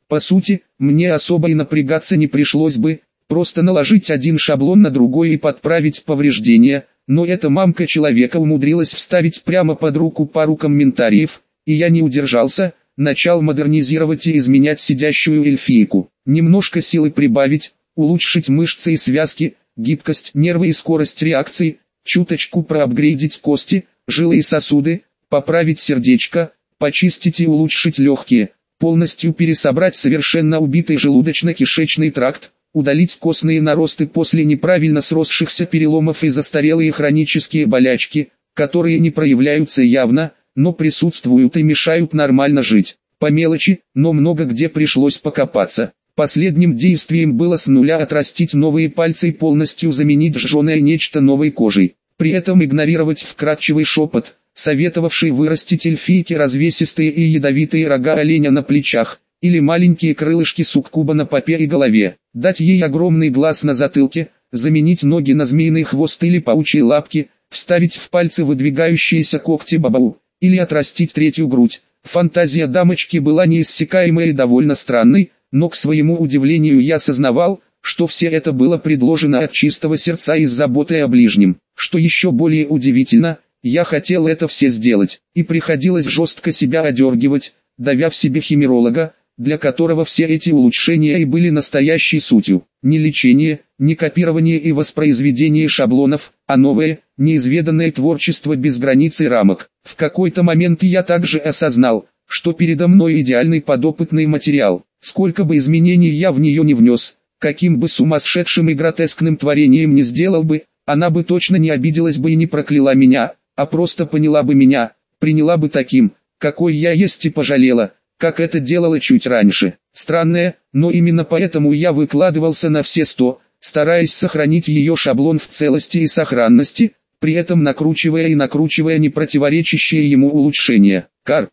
По сути, мне особо и напрягаться не пришлось бы, просто наложить один шаблон на другой и подправить повреждения, но эта мамка человека умудрилась вставить прямо под руку пару комментариев, и я не удержался, начал модернизировать и изменять сидящую эльфийку. Немножко силы прибавить, улучшить мышцы и связки, гибкость, нервы и скорость реакции, чуточку проапгрейдить кости, жилы и сосуды, поправить сердечко, почистить и улучшить легкие, полностью пересобрать совершенно убитый желудочно-кишечный тракт, удалить костные наросты после неправильно сросшихся переломов и застарелые хронические болячки, которые не проявляются явно, но присутствуют и мешают нормально жить. По мелочи, но много где пришлось покопаться. Последним действием было с нуля отрастить новые пальцы и полностью заменить сжженное нечто новой кожей. При этом игнорировать вкрадчивый шепот, советовавший вырастить эльфийке развесистые и ядовитые рога оленя на плечах, или маленькие крылышки суккуба на попе и голове, дать ей огромный глаз на затылке, заменить ноги на змеиный хвост или паучьи лапки, вставить в пальцы выдвигающиеся когти бабау, или отрастить третью грудь. Фантазия дамочки была неиссякаемой и довольно странной, но к своему удивлению я осознавал, что все это было предложено от чистого сердца из заботы о ближнем. Что еще более удивительно, я хотел это все сделать, и приходилось жестко себя одергивать, давя в себе химеролога, для которого все эти улучшения и были настоящей сутью. Не лечение, не копирование и воспроизведение шаблонов, а новое, неизведанное творчество без границ и рамок. В какой-то момент я также осознал, что передо мной идеальный подопытный материал. Сколько бы изменений я в нее не внес, каким бы сумасшедшим и гротескным творением не сделал бы, она бы точно не обиделась бы и не прокляла меня, а просто поняла бы меня, приняла бы таким, какой я есть и пожалела, как это делала чуть раньше. Странное, но именно поэтому я выкладывался на все 100, стараясь сохранить ее шаблон в целости и сохранности, при этом накручивая и накручивая непротиворечащие ему улучшения.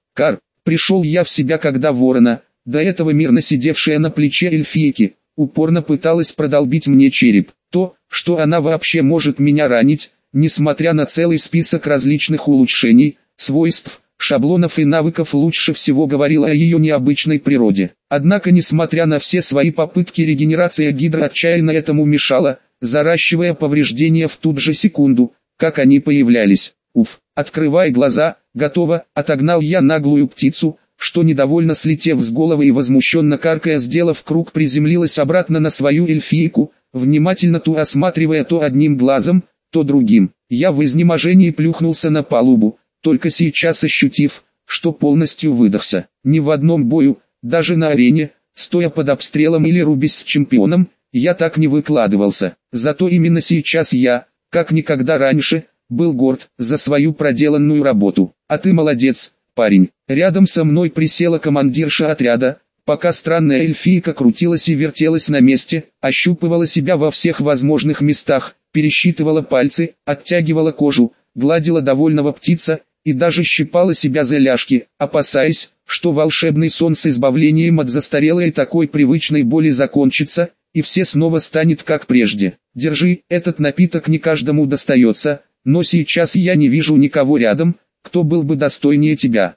Пришел я в себя, когда ворона, до этого мирно сидевшая на плече эльфийки, упорно пыталась продолбить мне череп. То, что она вообще может меня ранить, несмотря на целый список различных улучшений, свойств, шаблонов и навыков, лучше всего говорила о ее необычной природе. Однако, несмотря на все свои попытки, регенерация гидра отчаянно этому мешала, заращивая повреждения в ту же секунду, как они появлялись. Открывай глаза, готово, отогнал я наглую птицу, что недовольно слетев с головы и возмущенно каркая, сделав круг, приземлилась обратно на свою эльфийку, внимательно ту осматривая то одним глазом, то другим. Я в изнеможении плюхнулся на палубу, только сейчас ощутив, что полностью выдохся. Ни в одном бою, даже на арене, стоя под обстрелом или рубясь с чемпионом, я так не выкладывался. Зато именно сейчас я, как никогда раньше, был горд за свою проделанную работу. А ты молодец, парень. Рядом со мной присела командирша отряда, пока странная эльфийка крутилась и вертелась на месте, ощупывала себя во всех возможных местах, пересчитывала пальцы, оттягивала кожу, гладила довольного птица и даже щипала себя за ляжки, опасаясь, что волшебный сон с избавлением от застарелой такой привычной боли закончится, и все снова станет как прежде. Держи, этот напиток не каждому достается, но сейчас я не вижу никого рядом, кто был бы достойнее тебя.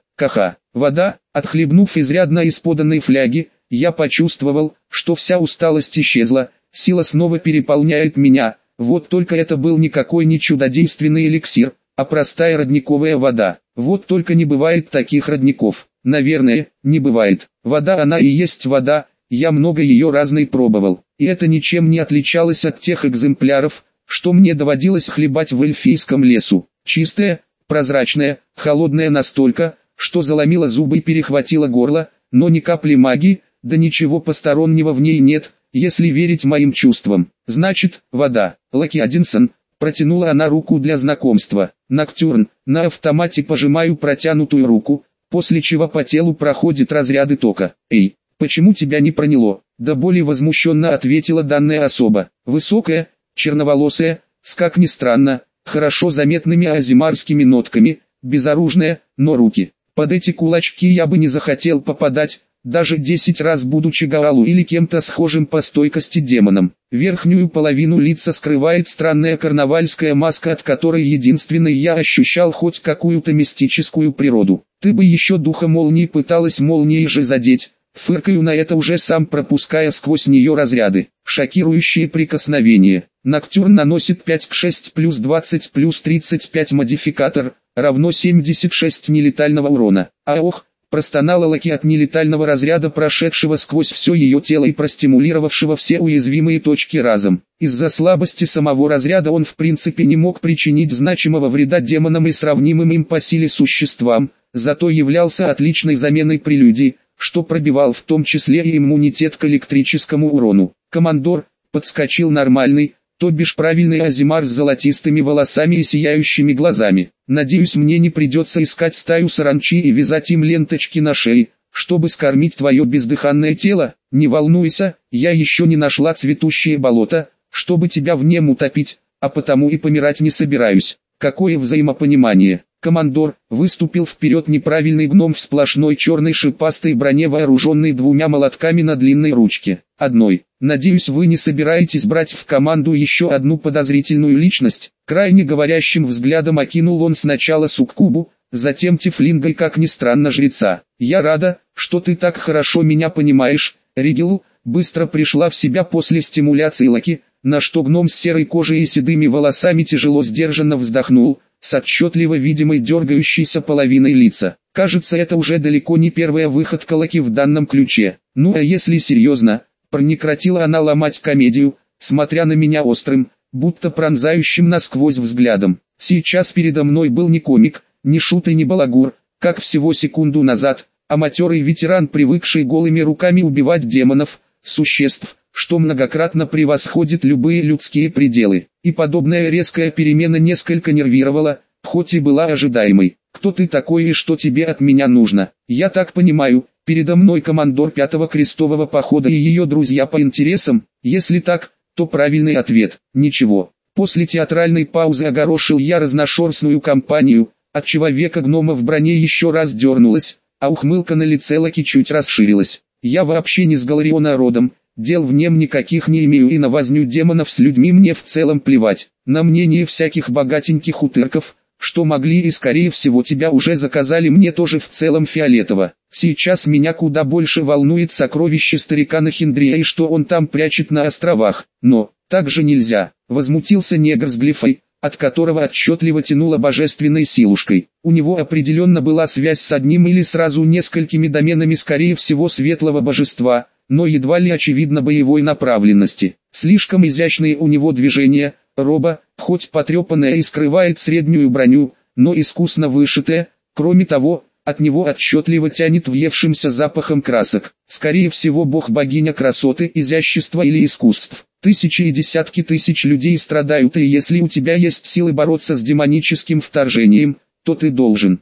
Вода. Отхлебнув изрядно из поданной фляги, я почувствовал, что вся усталость исчезла, сила снова переполняет меня. Вот только это был никакой не чудодейственный эликсир, а простая родниковая вода. Вот только не бывает таких родников. Наверное, не бывает. Вода, она и есть вода, я много ее разной пробовал. И это ничем не отличалось от тех экземпляров, что мне доводилось хлебать в эльфийском лесу. Чистая, прозрачная, холодная настолько, что заломила зубы и перехватила горло, но ни капли магии, да ничего постороннего в ней нет, если верить моим чувствам. Значит, вода. Лаки Одинсон, протянула она руку для знакомства. Ноктюрн, на автомате пожимаю протянутую руку, после чего по телу проходят разряды тока. Эй, почему тебя не проняло? До боли возмущенно ответила данная особа. Высокая, черноволосая, с, как ни странно, хорошо заметными азимарскими нотками, безоружная, но руки. Под эти кулачки я бы не захотел попадать, даже 10 раз будучи Гаалу или кем-то схожим по стойкости демоном. Верхнюю половину лица скрывает странная карнавальская маска, от которой единственной я ощущал хоть какую-то мистическую природу. Ты бы еще духа молнии пыталась молнией же задеть, Фыркаю на это, уже сам пропуская сквозь нее разряды. Шокирующие прикосновения. Ноктюрн наносит 5 к 6 плюс 20 плюс 35 модификатор, равно 76 нелетального урона. А ох, простонала Лаки от нелетального разряда, прошедшего сквозь все ее тело и простимулировавшего все уязвимые точки разом. Из-за слабости самого разряда он в принципе не мог причинить значимого вреда демонам и сравнимым им по силе существам, зато являлся отличной заменой прелюдии, что пробивал в том числе и иммунитет к электрическому урону. Командор подскочил нормальный, то бишь правильный Азимар с золотистыми волосами и сияющими глазами. Надеюсь, мне не придется искать стаю саранчи и вязать им ленточки на шее, чтобы скормить твое бездыханное тело. Не волнуйся, я еще не нашла цветущее болото, чтобы тебя в нем утопить, а потому и помирать не собираюсь. Какое взаимопонимание. Командор выступил вперед неправильный гном в сплошной черной шипастой броне, вооруженный двумя молотками на длинной ручке. Одной. Надеюсь, вы не собираетесь брать в команду еще одну подозрительную личность. Крайне говорящим взглядом окинул он сначала суккубу, затем тифлинга и, как ни странно, жреца. Я рада, что ты так хорошо меня понимаешь, Ригелу. Быстро пришла в себя после стимуляции Лаки, на что гном с серой кожей и седыми волосами тяжело сдержанно вздохнул, с отчетливо видимой дергающейся половиной лица. Кажется, это уже далеко не первая выходка Лаки в данном ключе. Ну а если серьезно, прекратила она ломать комедию, смотря на меня острым, будто пронзающим насквозь взглядом. Сейчас передо мной был не комик, не шут и не балагур, как всего секунду назад, а матерый ветеран, привыкший голыми руками убивать демонов, существ, что многократно превосходит любые людские пределы. И подобная резкая перемена несколько нервировала, хоть и была ожидаемой. Кто ты такой и что тебе от меня нужно? Я так понимаю, передо мной командор 5-го крестового похода и ее друзья по интересам. Если так, то правильный ответ – ничего. После театральной паузы огорошил я разношерстную компанию, от человека-гнома в броне еще раз дернулась, а ухмылка на лице Лаки чуть расширилась. Я вообще не с Галариона родом. Дел в нем никаких не имею, и на возню демонов с людьми мне в целом плевать. На мнение всяких богатеньких утырков, что могли и скорее всего тебя уже заказали, мне тоже в целом фиолетово. Сейчас меня куда больше волнует сокровище старика Нахиндрия и что он там прячет на островах. Но, так же нельзя, возмутился негр с глифой, от которого отчетливо тянуло божественной силушкой. У него определенно была связь с одним или сразу несколькими доменами, скорее всего светлого божества, но едва ли очевидно боевой направленности. Слишком изящные у него движения, роба, хоть потрепанная и скрывает среднюю броню, но искусно вышитая. Кроме того, от него отчетливо тянет въевшимся запахом красок. Скорее всего, бог-богиня красоты, изящества или искусств. Тысячи и десятки тысяч людей страдают, и если у тебя есть силы бороться с демоническим вторжением, то ты должен.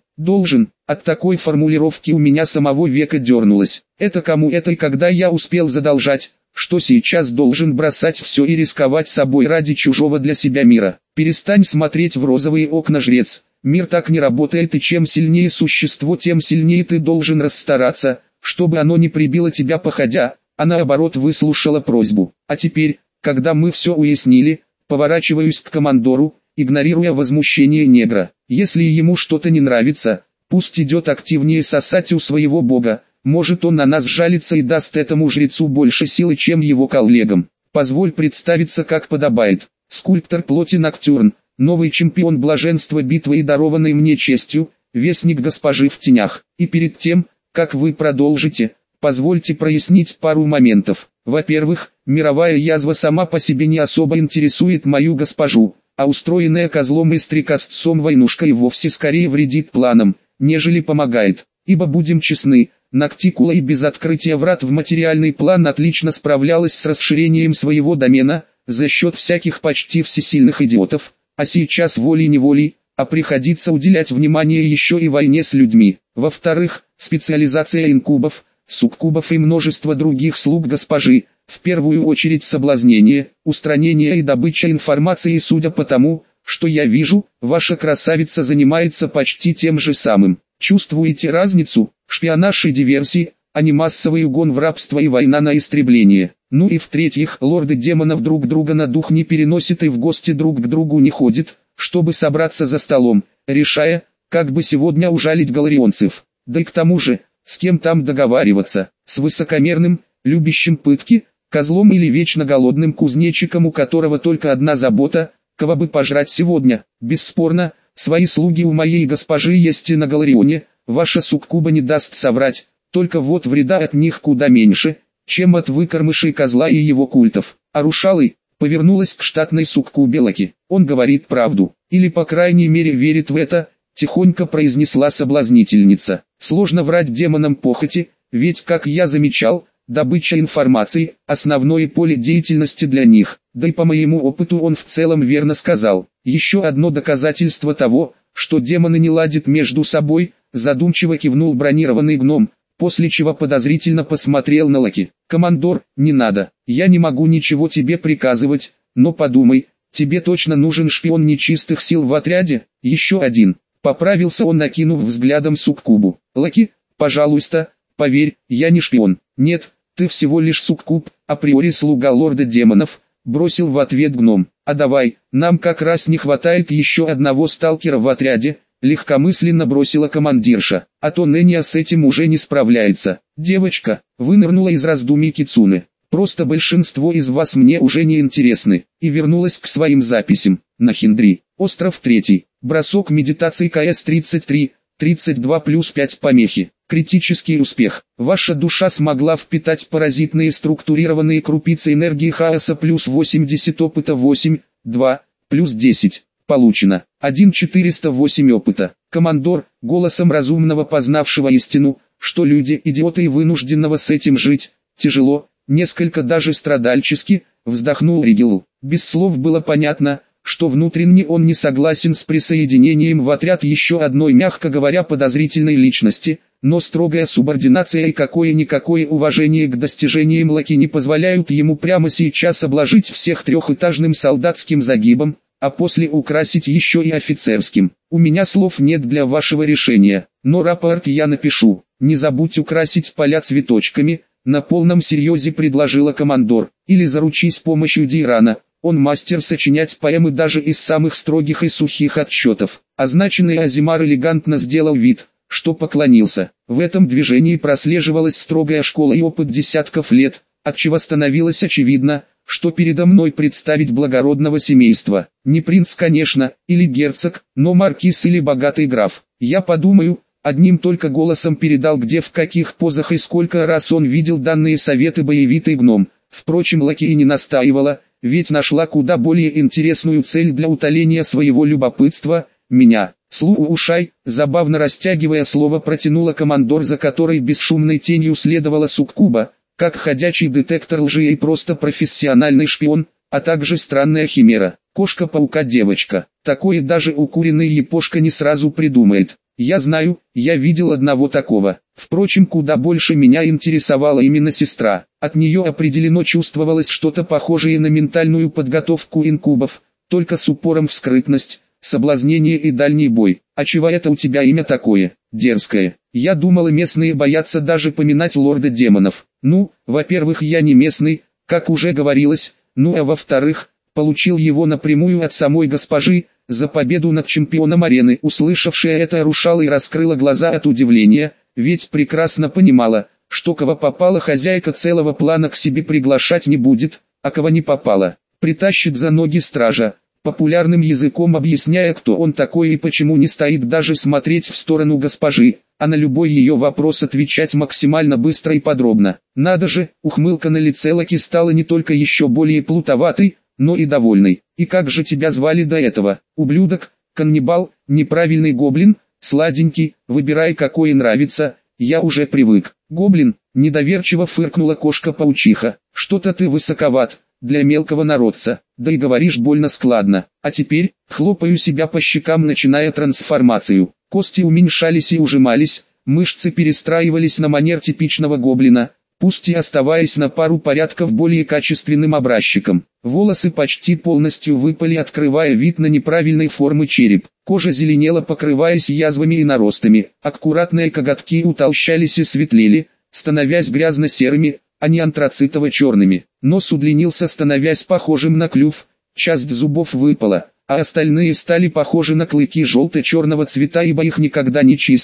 От такой формулировки у меня самого века дернулось. Это кому это и когда я успел задолжать, что сейчас должен бросать все и рисковать собой ради чужого для себя мира? Перестань смотреть в розовые окна, жрец. Мир так не работает, и чем сильнее существо, тем сильнее ты должен расстараться, чтобы оно не прибило тебя походя, а наоборот выслушала просьбу. А теперь, когда мы все уяснили, поворачиваюсь к командору, игнорируя возмущение негра. Если ему что-то не нравится, пусть идет активнее сосать у своего бога, может он на нас жалится и даст этому жрецу больше силы, чем его коллегам. Позволь представиться, как подобает. Скульптор плоти Ноктюрн, новый чемпион блаженства битвы и дарованный мне честью, вестник госпожи в тенях. И перед тем, как вы продолжите, позвольте прояснить пару моментов. Во-первых, мировая язва сама по себе не особо интересует мою госпожу, а устроенная козлом и стрекозцом войнушка и вовсе скорее вредит планам, нежели помогает. Ибо будем честны, Ноктикула и без открытия врат в материальный план отлично справлялась с расширением своего домена, за счет всяких почти всесильных идиотов, а сейчас волей-неволей, а приходится уделять внимание еще и войне с людьми. Во-вторых, специализация инкубов, суккубов и множество других слуг госпожи, в первую очередь соблазнение, устранение и добыча информации, и судя по тому, что я вижу, ваша красавица занимается почти тем же самым. Чувствуете разницу? Шпионаж и диверсии, а не массовый угон в рабство и война на истребление. Ну и в-третьих, лорды демонов друг друга на дух не переносят и в гости друг к другу не ходят, чтобы собраться за столом, решая, как бы сегодня ужалить галарионцев. Да и к тому же, с кем там договариваться? с высокомерным, любящим пытки, козлом или вечно голодным кузнечиком, у которого только одна забота – кого бы пожрать сегодня. Бесспорно, свои слуги у моей госпожи есть и на Галарионе, ваша суккуба не даст соврать, только вот вреда от них куда меньше, чем от выкормышей козла и его культов. А Рушалый повернулась к штатной суккубе Лаки. Он говорит правду, или по крайней мере верит в это, тихонько произнесла соблазнительница. Сложно врать демонам похоти, ведь, как я замечал, добыча информации – основное поле деятельности для них, да и по моему опыту он в целом верно сказал. Еще одно доказательство того, что демоны не ладят между собой, задумчиво кивнул бронированный гном, после чего подозрительно посмотрел на Лаки. «Командор, не надо, я не могу ничего тебе приказывать, но подумай, тебе точно нужен шпион нечистых сил в отряде, еще один». Поправился он, накинув взглядом суккубу. «Лаки, пожалуйста, поверь, я не шпион». «Нет, ты всего лишь суккуб, априори слуга лорда демонов», бросил в ответ гном. «А давай, нам как раз не хватает еще одного сталкера в отряде», легкомысленно бросила командирша. «А то Нэнья с этим уже не справляется». «Девочка», вынырнула из раздумий Кицуне. «Просто большинство из вас мне уже не интересны», и вернулась к своим записям. Нахиндри, остров 3, бросок медитации КС-33, 32 плюс 5 помехи. Критический успех. Ваша душа смогла впитать паразитные структурированные крупицы энергии хаоса плюс 80 опыта 8, 2, плюс 10. Получено. 1408 опыта. Командор, голосом разумного, познавшего истину, что люди идиоты и вынужденного с этим жить, тяжело, несколько даже страдальчески, вздохнул Ригелу. Без слов было понятно, что внутренне он не согласен с присоединением в отряд еще одной, мягко говоря, подозрительной личности, но строгая субординация и какое-никакое уважение к достижениям Лаки не позволяют ему прямо сейчас обложить всех трехэтажным солдатским загибом, а после украсить еще и офицерским. У меня слов нет для вашего решения, но рапорт я напишу. Не забудь украсить поля цветочками, на полном серьезе предложила командор, или заручись помощью Дейрана. Он мастер сочинять поэмы даже из самых строгих и сухих отчетов. Означенный Азимар элегантно сделал вид, что поклонился. В этом движении прослеживалась строгая школа и опыт десятков лет, отчего становилось очевидно, что передо мной представить благородного семейства. Не принц, конечно, или герцог, но маркиз или богатый граф. Я подумаю, одним только голосом передал, где, в каких позах и сколько раз он видел данные советы боевитый гном. Впрочем, Лаки и не настаивала, ведь нашла куда более интересную цель для утоления своего любопытства – меня. «Слушай», забавно растягивая слово, протянула командор, за которой бесшумной тенью следовала суккуба, как ходячий детектор лжи и просто профессиональный шпион, а также странная химера. Кошка-паука-девочка. Такое даже укуренный япошка не сразу придумает. Я знаю, я видел одного такого. Впрочем, куда больше меня интересовала именно сестра. От нее определенно чувствовалось что-то похожее на ментальную подготовку инкубов, только с упором в скрытность, соблазнение и дальний бой. А чего это у тебя имя такое, дерзкое? Я думала, местные боятся даже поминать лорда демонов. Ну, во-первых, я не местный, как уже говорилось, ну а во-вторых, получил его напрямую от самой госпожи, за победу над чемпионом арены. Услышавшая это, Рушала и раскрыла глаза от удивления, ведь прекрасно понимала, что кого попала хозяйка целого плана к себе приглашать не будет, а кого не попала, притащит за ноги стража, популярным языком объясняя, кто он такой и почему не стоит даже смотреть в сторону госпожи, а на любой ее вопрос отвечать максимально быстро и подробно. Надо же, ухмылка на лице Лаки стала не только еще более плутоватой, но и довольной. И как же тебя звали до этого? Ублюдок, каннибал, неправильный гоблин, сладенький, выбирай какой нравится, я уже привык. Гоблин, недоверчиво фыркнула кошка-паучиха, что-то ты высоковат, для мелкого народца, да и говоришь больно складно. А теперь, хлопаю себя по щекам, начиная трансформацию. Кости уменьшались и ужимались, мышцы перестраивались на манер типичного гоблина, пусть и оставаясь на пару порядков более качественным образчиком. Волосы почти полностью выпали, открывая вид на неправильной формы череп. Кожа зеленела, покрываясь язвами и наростами. Аккуратные коготки утолщались и светлели, становясь грязно-серыми, а не антрацитово-черными. Нос удлинился, становясь похожим на клюв, часть зубов выпала, а остальные стали похожи на клыки желто-черного цвета, ибо их никогда не чистили,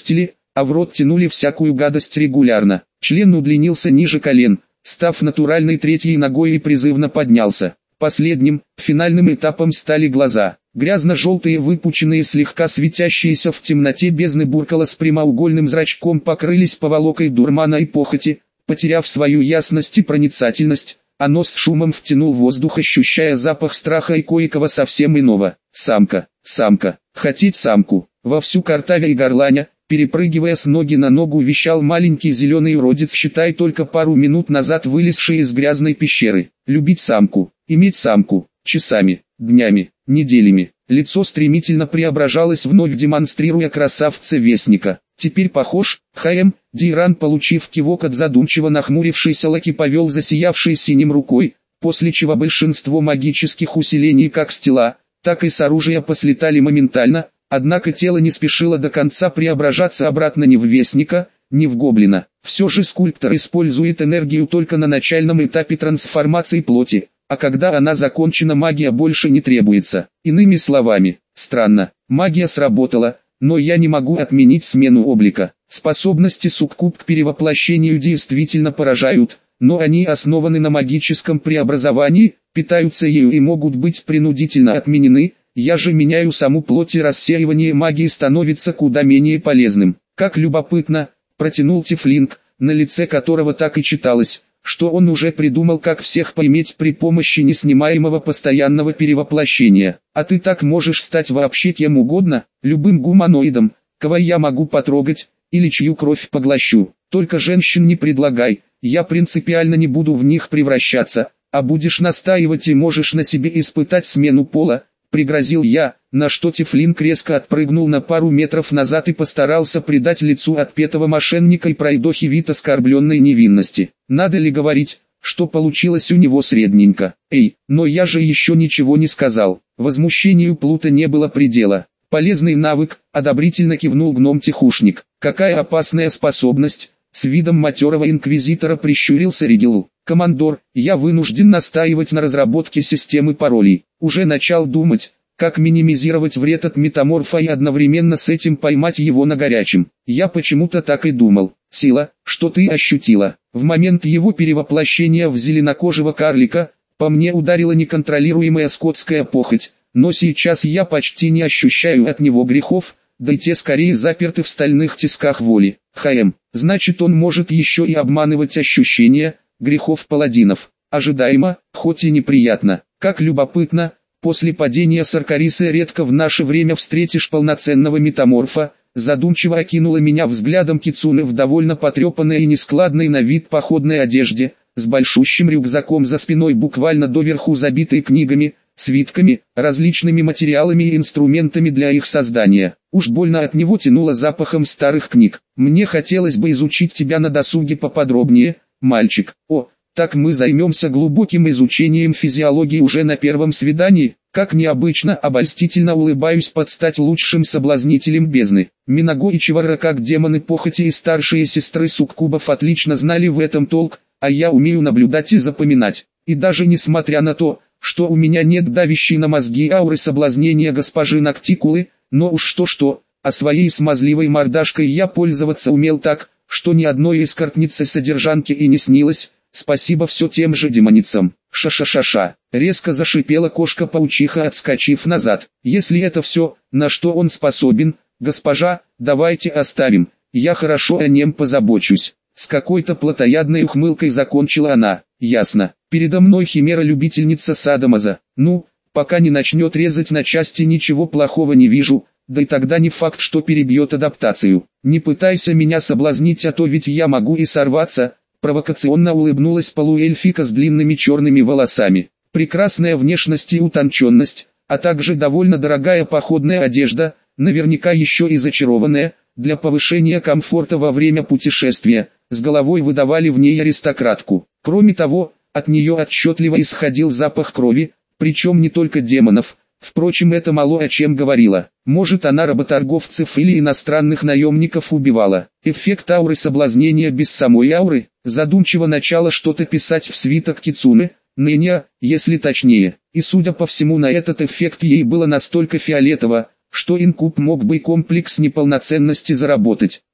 а в рот тянули всякую гадость регулярно. Член удлинился ниже колен, став натуральной третьей ногой и призывно поднялся. Последним, финальным этапом стали глаза. Грязно-желтые, выпученные, слегка светящиеся в темноте бездны буркала с прямоугольным зрачком покрылись поволокой дурмана и похоти, потеряв свою ясность и проницательность, а нос с шумом втянул воздух, ощущая запах страха и кое-кого совсем иного. Самка, самка, хотеть самку. Вовсю картавя и горланя, перепрыгивая с ноги на ногу, вещал маленький зеленый уродец, считай, только пару минут назад вылезший из грязной пещеры. Любить самку, иметь самку, часами, днями, неделями. Лицо стремительно преображалось, вновь демонстрируя красавца-вестника. Теперь похож, Дейран, получив кивок от задумчиво нахмурившейся Лаки, повел засиявшей синим рукой, после чего большинство магических усилений как с тела, так и с оружия послетали моментально, однако тело не спешило до конца преображаться обратно ни в вестника, ни в гоблина. Все же скульптор использует энергию только на начальном этапе трансформации плоти, а когда она закончена, магия больше не требуется. Иными словами, странно, магия сработала, но я не могу отменить смену облика. Способности суккуб к перевоплощению действительно поражают, но они основаны на магическом преобразовании, питаются ею и могут быть принудительно отменены. Я же меняю саму плоть, и рассеивание магии становится куда менее полезным. Как любопытно, протянул Тифлинг, на лице которого так и читалось, что он уже придумал, как всех поиметь при помощи неснимаемого постоянного перевоплощения. А ты так можешь стать вообще кем угодно, любым гуманоидом, кого я могу потрогать, или чью кровь поглощу. Только женщин не предлагай, я принципиально не буду в них превращаться, а будешь настаивать и можешь на себе испытать смену пола, пригрозил я, на что Тифлинг резко отпрыгнул на пару метров назад и постарался придать лицу отпетого мошенника и пройдохи вид оскорбленной невинности. Надо ли говорить, что получилось у него средненько? Эй, но я же еще ничего не сказал. Возмущению Плута не было предела. Полезный навык, одобрительно кивнул гном-тихушник. Какая опасная способность? С видом матерого инквизитора прищурился Ригел. Командор, я вынужден настаивать на разработке системы паролей. Уже начал думать, как минимизировать вред от метаморфа и одновременно с этим поймать его на горячем. Я почему-то так и думал. Сила, что ты ощутила. В момент его перевоплощения в зеленокожего карлика, по мне ударила неконтролируемая скотская похоть, но сейчас я почти не ощущаю от него грехов, да и те скорее заперты в стальных тисках воли. Значит, он может еще и обманывать ощущения грехов паладинов. Ожидаемо, хоть и неприятно. Как любопытно, после падения Саркарисы редко в наше время встретишь полноценного метаморфа. Задумчиво окинула меня взглядом Кицуне в довольно потрепанной и нескладной на вид походной одежде, с большущим рюкзаком за спиной, буквально доверху забитой книгами, свитками, различными материалами и инструментами для их создания. Уж больно от него тянуло запахом старых книг. Мне хотелось бы изучить тебя на досуге поподробнее, мальчик. О, так мы займемся глубоким изучением физиологии уже на первом свидании. Как необычно, обольстительно улыбаюсь под стать лучшим соблазнителем бездны. Минаго и Чевара, как демоны похоти и старшие сестры суккубов, отлично знали в этом толк, а я умею наблюдать и запоминать. И даже несмотря на то, что у меня нет давящей на мозги ауры соблазнения госпожи Ноктикулы, но уж что-что, а своей смазливой мордашкой я пользоваться умел так, что ни одной эскортницы-содержанки и не снилось. Спасибо все тем же демоницам. Ша-ша-ша-ша. Резко зашипела кошка-паучиха, отскочив назад. Если это все, на что он способен, госпожа, давайте оставим. Я хорошо о нем позабочусь. С какой-то плотоядной ухмылкой закончила она. Ясно. Передо мной химера-любительница садомаза. Ну, пока не начнет резать на части, ничего плохого не вижу. Да и тогда не факт, что перебьет адаптацию. Не пытайся меня соблазнить, а то ведь я могу и сорваться. Провокационно улыбнулась полуэльфика с длинными черными волосами. Прекрасная внешность и утонченность, а также довольно дорогая походная одежда, наверняка еще и зачарованная, для повышения комфорта во время путешествия, с головой выдавали в ней аристократку. Кроме того, от нее отчетливо исходил запах крови, причем не только демонов. Впрочем, это мало о чем говорило. Может, она работорговцев или иностранных наемников убивала. Эффект ауры соблазнения без самой ауры. Задумчиво начала что-то писать в свиток Кицуне, ныне, если точнее. И судя по всему, на этот эффект ей было настолько фиолетово, что инкуб мог бы и комплекс неполноценности заработать.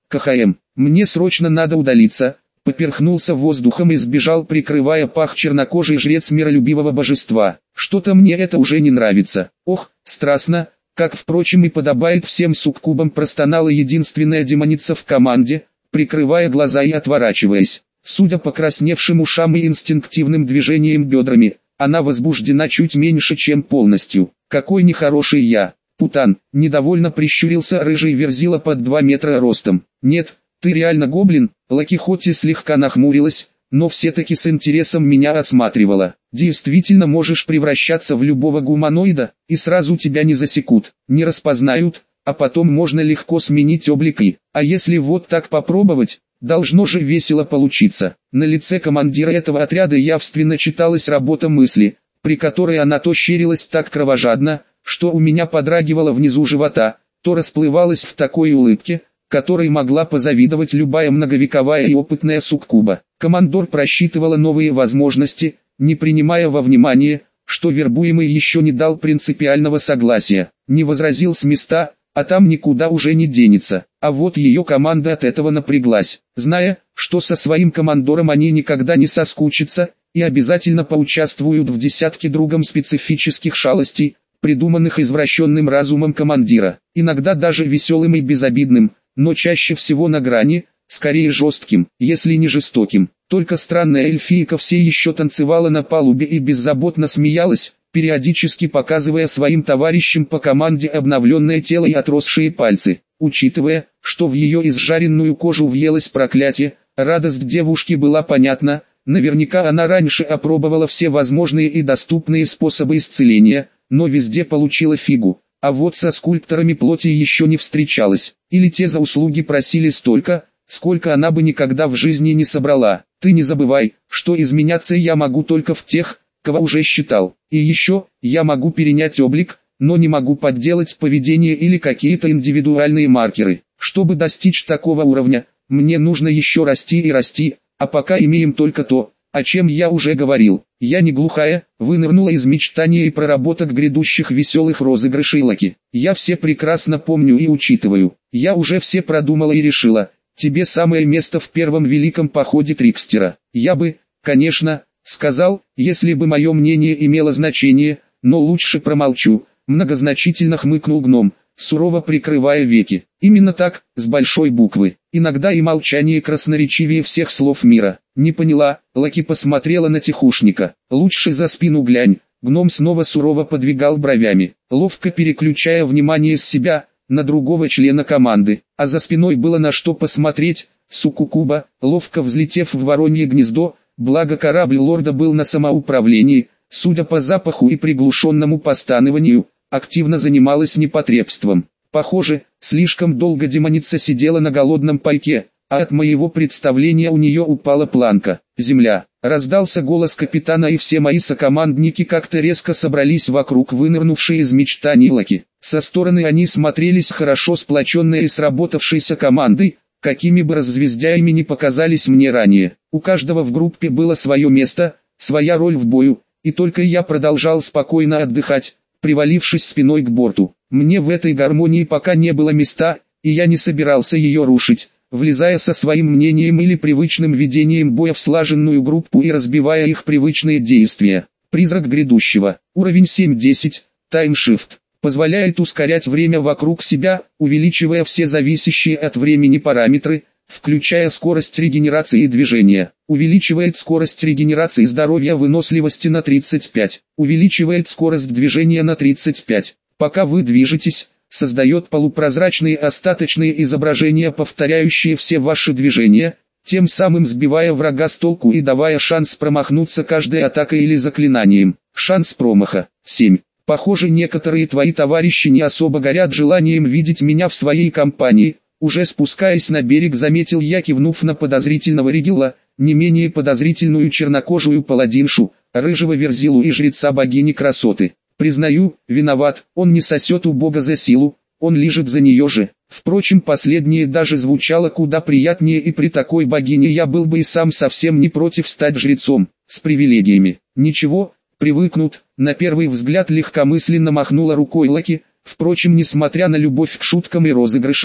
КХМ, мне срочно надо удалиться, поперхнулся воздухом и сбежал, прикрывая пах чернокожий жрец миролюбивого божества. Что-то мне это уже не нравится. Ох, страстно, как впрочем и подобает всем суккубам, простонала единственная демоница в команде, прикрывая глаза и отворачиваясь. Судя по красневшим ушам и инстинктивным движениям бедрами, она возбуждена чуть меньше, чем полностью. Какой нехороший я, путан, недовольно прищурился рыжий верзила под 2 метра ростом. Нет, ты реально гоблин? Лаки хоть и слегка нахмурилась, но все-таки с интересом меня осматривала. Действительно можешь превращаться в любого гуманоида, и сразу тебя не засекут, не распознают, а потом можно легко сменить облик и... А если вот так попробовать, должно же весело получиться. На лице командира этого отряда явственно читалась работа мысли, при которой она то щерилась так кровожадно, что у меня подрагивало внизу живота, то расплывалась в такой улыбке, которой могла позавидовать любая многовековая и опытная суккуба. Командор просчитывала новые возможности, не принимая во внимание, что вербуемый еще не дал принципиального согласия, не возразил с места, а там никуда уже не денется. А вот ее команда от этого напряглась, зная, что со своим командором они никогда не соскучатся, и обязательно поучаствуют в десятке другом специфических шалостей, придуманных извращенным разумом командира, иногда даже веселым и безобидным, но чаще всего на грани, скорее жестким, если не жестоким. Только странная эльфийка все еще танцевала на палубе и беззаботно смеялась, периодически показывая своим товарищам по команде обновленное тело и отросшие пальцы. Учитывая, что в ее изжаренную кожу въелось проклятие, радость девушки была понятна, наверняка она раньше опробовала все возможные и доступные способы исцеления, но везде получила фигу. А вот со скульпторами плоти еще не встречалась, или те за услуги просили столько, сколько она бы никогда в жизни не собрала. Ты не забывай, что изменяться я могу только в тех, кого уже считал. И еще, я могу перенять облик, но не могу подделать поведение или какие-то индивидуальные маркеры. Чтобы достичь такого уровня, мне нужно еще расти и расти, а пока имеем только то, о чем я уже говорил. Я не глухая, вынырнула из мечтания и проработок грядущих веселых розыгрышей Лаки. Я все прекрасно помню и учитываю. Я уже все продумала и решила. Тебе самое место в первом великом походе Трикстера. Я бы, конечно, сказал, если бы мое мнение имело значение, но лучше промолчу. Многозначительно хмыкнул гном, сурово прикрывая веки. Именно так, с большой буквы. Иногда и молчание красноречивее всех слов мира. Не поняла, Лаки посмотрела на тихушника. Лучше за спину глянь. Гном снова сурово подвигал бровями, ловко переключая внимание с себя на другого члена команды. А за спиной было на что посмотреть. Суккуба, ловко взлетев в воронье гнездо, благо корабль лорда был на самоуправлении, судя по запаху и приглушенному постаныванию, активно занималась непотребством. Похоже, слишком долго демоница сидела на голодном пайке, а от моего представления у нее упала планка. Земля. Раздался голос капитана, и все мои сокомандники как-то резко собрались вокруг вынырнувшей из мечтаний Лаки. Со стороны они смотрелись хорошо сплоченной и сработавшейся командой, какими бы раззвездяями ни показались мне ранее. У каждого в группе было свое место, своя роль в бою, и только я продолжал спокойно отдыхать, привалившись спиной к борту. Мне в этой гармонии пока не было места, и я не собирался ее рушить, влезая со своим мнением или привычным ведением боя в слаженную группу и разбивая их привычные действия. Призрак грядущего. Уровень 7-10. Таймшифт. Позволяет ускорять время вокруг себя, увеличивая все зависящие от времени параметры, включая скорость регенерации и движения. Увеличивает скорость регенерации здоровья, выносливости на 35. Увеличивает скорость движения на 35. Пока вы движетесь, создает полупрозрачные остаточные изображения, повторяющие все ваши движения, тем самым сбивая врага с толку и давая шанс промахнуться каждой атакой или заклинанием. Шанс промаха 7. Похоже, некоторые твои товарищи не особо горят желанием видеть меня в своей компании. Уже спускаясь на берег, заметил я, кивнув на подозрительного регила, не менее подозрительную чернокожую паладиншу, рыжего верзилу и жреца богини красоты. Признаю, виноват, он не сосет у бога за силу, он лижет за нее же. Впрочем, последнее даже звучало куда приятнее, и при такой богине я был бы и сам совсем не против стать жрецом, с привилегиями. Ничего, привыкнут. На первый взгляд легкомысленно махнула рукой Лаки. Впрочем, несмотря на любовь к шуткам и розыгрышам,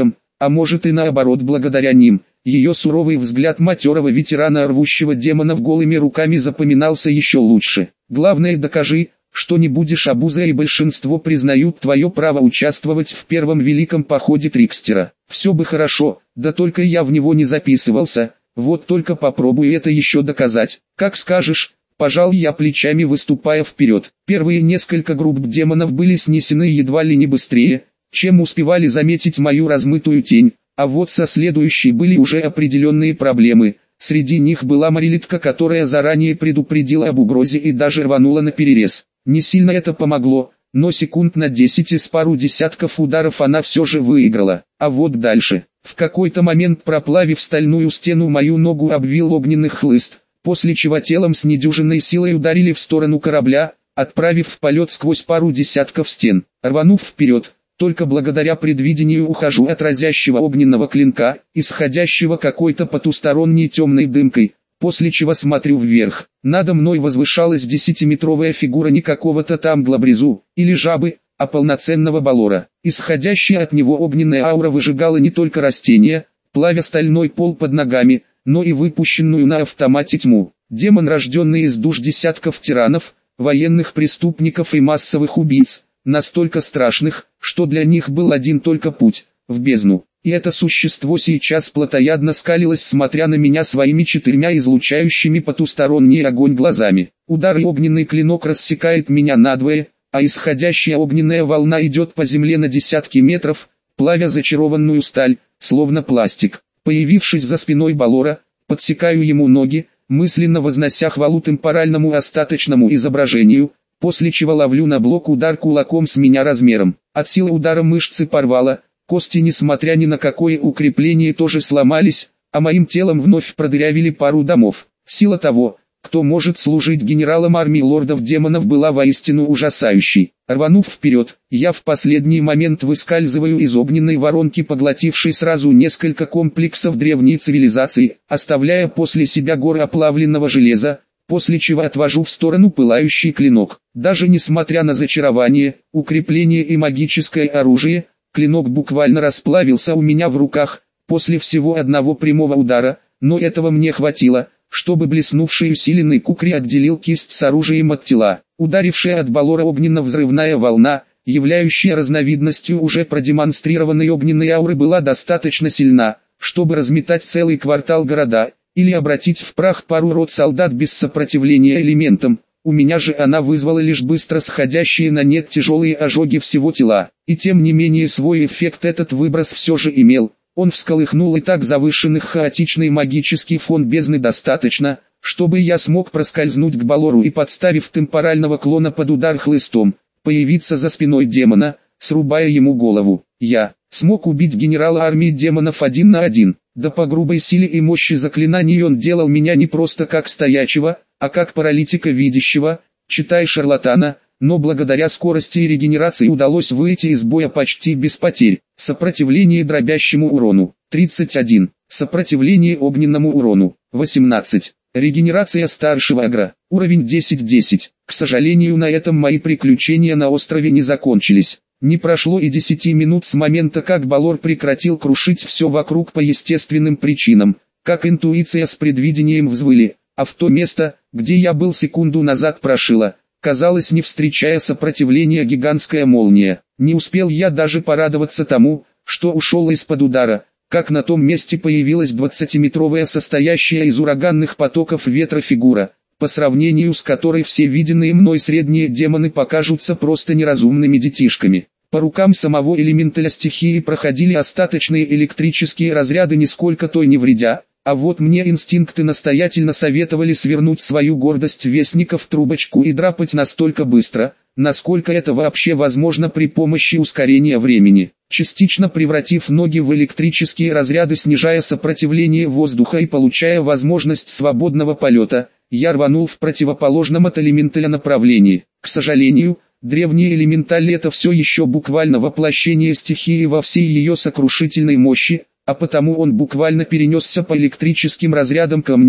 а может и наоборот благодаря ним. Ее суровый взгляд матерого ветерана, рвущего демонов голыми руками, запоминался еще лучше. «Главное, докажи, что не будешь обузой, и большинство признают твое право участвовать в первом великом походе Трикстера. Все бы хорошо, да только я в него не записывался, вот только попробуй это еще доказать». «Как скажешь». Пожал я плечами, выступая вперед. Первые несколько групп демонов были снесены едва ли не быстрее, чем успевали заметить мою размытую тень, а вот со следующей были уже определенные проблемы. Среди них была Марилитка, которая заранее предупредила об угрозе и даже рванула наперерез. Не сильно это помогло, но секунд на 10 из пару десятков ударов она все же выиграла. А вот дальше. В какой-то момент, проплавив стальную стену, мою ногу обвил огненный хлыст, после чего телом с недюжинной силой ударили в сторону корабля, отправив в полет сквозь пару десятков стен. Рванув вперед, только благодаря предвидению ухожу от разящего огненного клинка, исходящего какой-то потусторонней темной дымкой, после чего смотрю вверх. Надо мной возвышалась 10-метровая фигура не какого-то там глабрезу, или жабы, а полноценного балора. Исходящая от него огненная аура выжигала не только растения, плавя стальной пол под ногами, но и выпущенную на автомате тьму. Демон, рожденный из душ десятков тиранов, военных преступников и массовых убийц, настолько страшных, что для них был один только путь – в бездну. И это существо сейчас плотоядно скалилось, смотря на меня своими 4 излучающими потусторонний огонь глазами. Удар и огненный клинок рассекает меня надвое, а исходящая огненная волна идет по земле на десятки метров, плавя зачарованную сталь, словно пластик. Появившись за спиной балора, подсекаю ему ноги, мысленно вознося хвалу темпоральному остаточному изображению, после чего ловлю на блок удар кулаком с меня размером. От силы удара мышцы порвало, кости, несмотря ни на какое укрепление, тоже сломались, а моим телом вновь продырявили пару домов. Сила того, кто может служить генералом армии лордов-демонов, была воистину ужасающей. Рванув вперед, я в последний момент выскальзываю из огненной воронки, поглотившей сразу несколько комплексов древней цивилизации, оставляя после себя горы оплавленного железа, после чего отвожу в сторону пылающий клинок. Даже несмотря на зачарование, укрепление и магическое оружие, клинок буквально расплавился у меня в руках, после всего одного прямого удара, но этого мне хватило, чтобы блеснувший усиленный кукри отделил кисть с оружием от тела. Ударившая от балора огненно-взрывная волна, являющая разновидностью уже продемонстрированной огненной ауры, была достаточно сильна, чтобы разметать целый квартал города, или обратить в прах пару рот солдат без сопротивления элементам. У меня же она вызвала лишь быстро сходящие на нет тяжелые ожоги всего тела. И тем не менее свой эффект этот выброс все же имел. Он всколыхнул и так завышенных хаотичный магический фон бездны достаточно, чтобы я смог проскользнуть к балору и, подставив темпорального клона под удар хлыстом, появиться за спиной демона, срубая ему голову. Я смог убить генерала армии демонов 1 на 1. Да по грубой силе и мощи заклинаний он делал меня не просто как стоячего, а как паралитика видящего, читай шарлатана, но благодаря скорости и регенерации удалось выйти из боя почти без потерь. Сопротивление дробящему урону 31. Сопротивление огненному урону 18. Регенерация старшего агро. Уровень 10-10. К сожалению, на этом мои приключения на острове не закончились. Не прошло и 10 минут с момента, как балор прекратил крушить все вокруг по естественным причинам, как интуиция с предвидением взвыли, а в то место, где я был секунду назад, прошила, казалось, не встречая сопротивления, гигантская молния. Не успел я даже порадоваться тому, что ушел из-под удара, как на том месте появилась 20-метровая, состоящая из ураганных потоков ветра фигура, по сравнению с которой все виденные мной средние демоны покажутся просто неразумными детишками. По рукам самого элементаля стихии проходили остаточные электрические разряды, нисколько той не вредя, а вот мне инстинкты настоятельно советовали свернуть свою гордость вестника в трубочку и драпать настолько быстро, насколько это вообще возможно при помощи ускорения времени. Частично превратив ноги в электрические разряды, снижая сопротивление воздуха и получая возможность свободного полета, я рванул в противоположном от элементаля направлении. К сожалению, древний элементаль — это все еще буквально воплощение стихии во всей ее сокрушительной мощи, а потому он буквально перенесся по электрическим разрядам ко мне,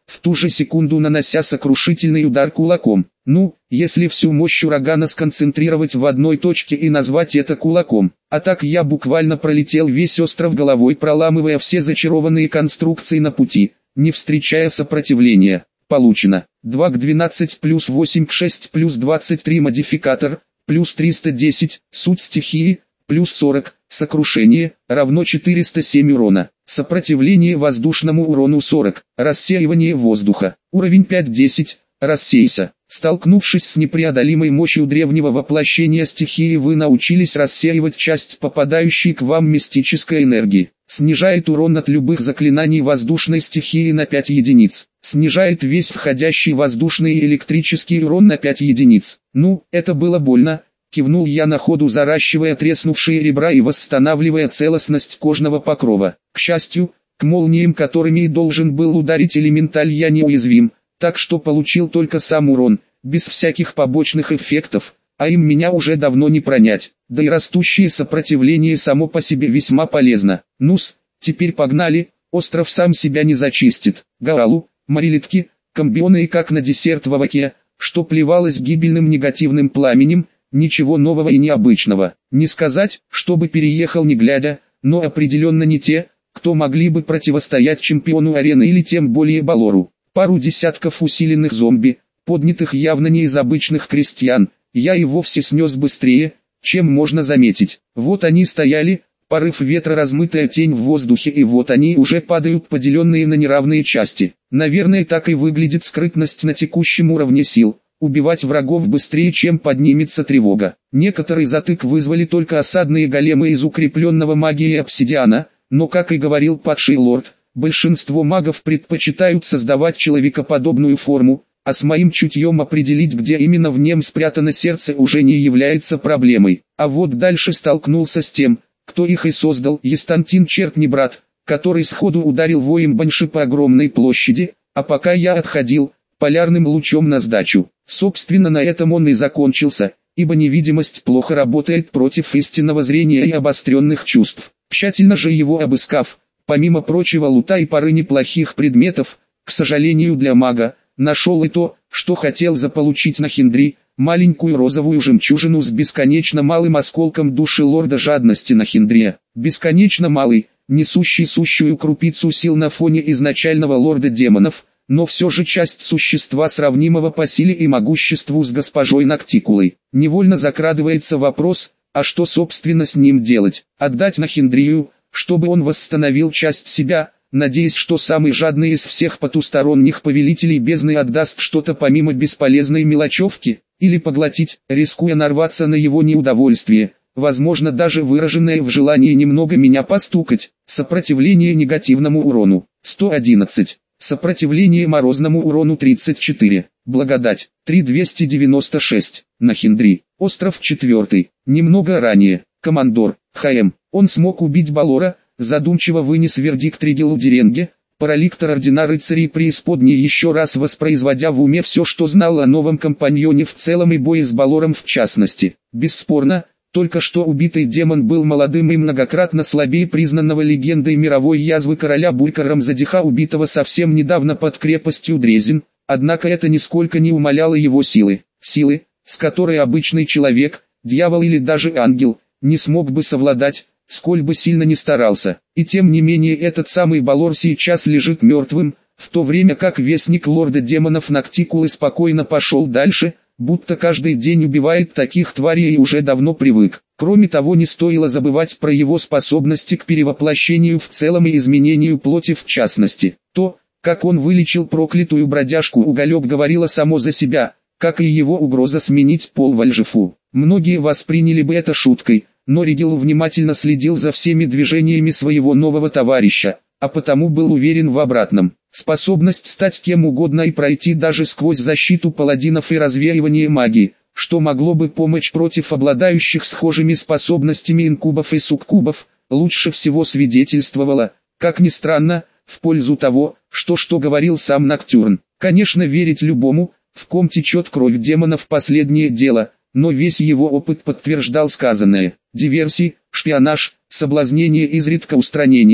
в ту же секунду нанося сокрушительный удар кулаком. Ну, если всю мощь урагана сконцентрировать в одной точке и назвать это кулаком. А так я буквально пролетел весь остров головой, проламывая все зачарованные конструкции на пути, не встречая сопротивления. Получено. 2 к 12 плюс 8 к 6 плюс 23 модификатор, плюс 310, суть стихии, плюс 40, сокрушение, равно 407 урона. Сопротивление воздушному урону 40, рассеивание воздуха, уровень 5-10, рассейся. Столкнувшись с непреодолимой мощью древнего воплощения стихии, вы научились рассеивать часть попадающей к вам мистической энергии. Снижает урон от любых заклинаний воздушной стихии на 5 единиц. Снижает весь входящий воздушный и электрический урон на 5 единиц. Ну, это было больно. Кивнул я на ходу, заращивая треснувшие ребра и восстанавливая целостность кожного покрова. К счастью, к молниям, которыми и должен был ударить элементаль, я неуязвим, так что получил только сам урон, без всяких побочных эффектов, а им меня уже давно не пронять. Да и растущее сопротивление само по себе весьма полезно. Ну-с, теперь погнали, остров сам себя не зачистит. Гаалу, марилитки, комбионы и как на десерт в аваке, что плевалось гибельным негативным пламенем. Ничего нового и необычного. Не сказать, чтобы переехал не глядя, но определенно не те, кто могли бы противостоять чемпиону арены или тем более Балору. Пару десятков усиленных зомби, поднятых явно не из обычных крестьян, я и вовсе снес быстрее, чем можно заметить. Вот они стояли, порыв ветра, размытая тень в воздухе, и вот они уже падают, поделенные на неравные части. Наверное, так и выглядит скрытность на текущем уровне сил. Убивать врагов быстрее, чем поднимется тревога. Некоторый затык вызвали только осадные големы из укрепленного магией обсидиана, но, как и говорил падший лорд, большинство магов предпочитают создавать человекоподобную форму, а с моим чутьем определить, где именно в нем спрятано сердце, уже не является проблемой. А вот дальше столкнулся с тем, кто их и создал, Естантин Чертнебрат, который сходу ударил воем банши по огромной площади, а пока я отходил, полярным лучом на сдачу. Собственно, на этом он и закончился, ибо невидимость плохо работает против истинного зрения и обостренных чувств. Тщательно же его обыскав, помимо прочего лута и пары неплохих предметов, к сожалению для мага, нашел и то, что хотел заполучить на Хиндри, маленькую розовую жемчужину с бесконечно малым осколком души лорда жадности на Хиндре. Бесконечно малый, несущий сущую крупицу сил на фоне изначального лорда демонов, но все же часть существа, сравнимого по силе и могуществу с госпожой Ноктикулой. Невольно закрадывается вопрос, а что собственно с ним делать? Отдать на Хиндрию, чтобы он восстановил часть себя, надеясь, что самый жадный из всех потусторонних повелителей бездны отдаст что-то помимо бесполезной мелочевки, или поглотить, рискуя нарваться на его неудовольствие, возможно даже выраженное в желании немного меня постукать. Сопротивление негативному урону 111. Сопротивление морозному урону 34. Благодать 3296. На Хиндри. Остров 4. Немного ранее. Командор ХМ. Он смог убить Балора. Задумчиво вынес вердикт Ригел Деренге, параликтор ордена рыцарей преисподней, еще раз воспроизводя в уме все, что знал о новом компаньоне в целом и бое с Балором в частности. Бесспорно, только что убитый демон был молодым и многократно слабее признанного легендой мировой язвы короля Булькаром Задиха, убитого совсем недавно под крепостью Дрезин, однако это нисколько не умаляло его силы. Силы, с которой обычный человек, дьявол или даже ангел, не смог бы совладать, сколь бы сильно ни старался. И тем не менее этот самый Балор сейчас лежит мертвым, в то время как вестник лорда демонов Ноктикулы спокойно пошел дальше, будто каждый день убивает таких тварей и уже давно привык. Кроме того, не стоило забывать про его способности к перевоплощению в целом и изменению плоти в частности. То, как он вылечил проклятую бродяжку Уголек, говорило само за себя, как и его угроза сменить пол Вальжифу. Многие восприняли бы это шуткой, но Ригел внимательно следил за всеми движениями своего нового товарища, а потому был уверен в обратном. Способность стать кем угодно и пройти даже сквозь защиту паладинов и развеивание магии, что могло бы помочь против обладающих схожими способностями инкубов и суккубов, лучше всего свидетельствовало, как ни странно, в пользу того, что говорил сам Ноктюрн. Конечно, верить любому, в ком течет кровь демонов, последнее дело, но весь его опыт подтверждал сказанное. Диверсии, шпионаж, соблазнение, изредка устранение,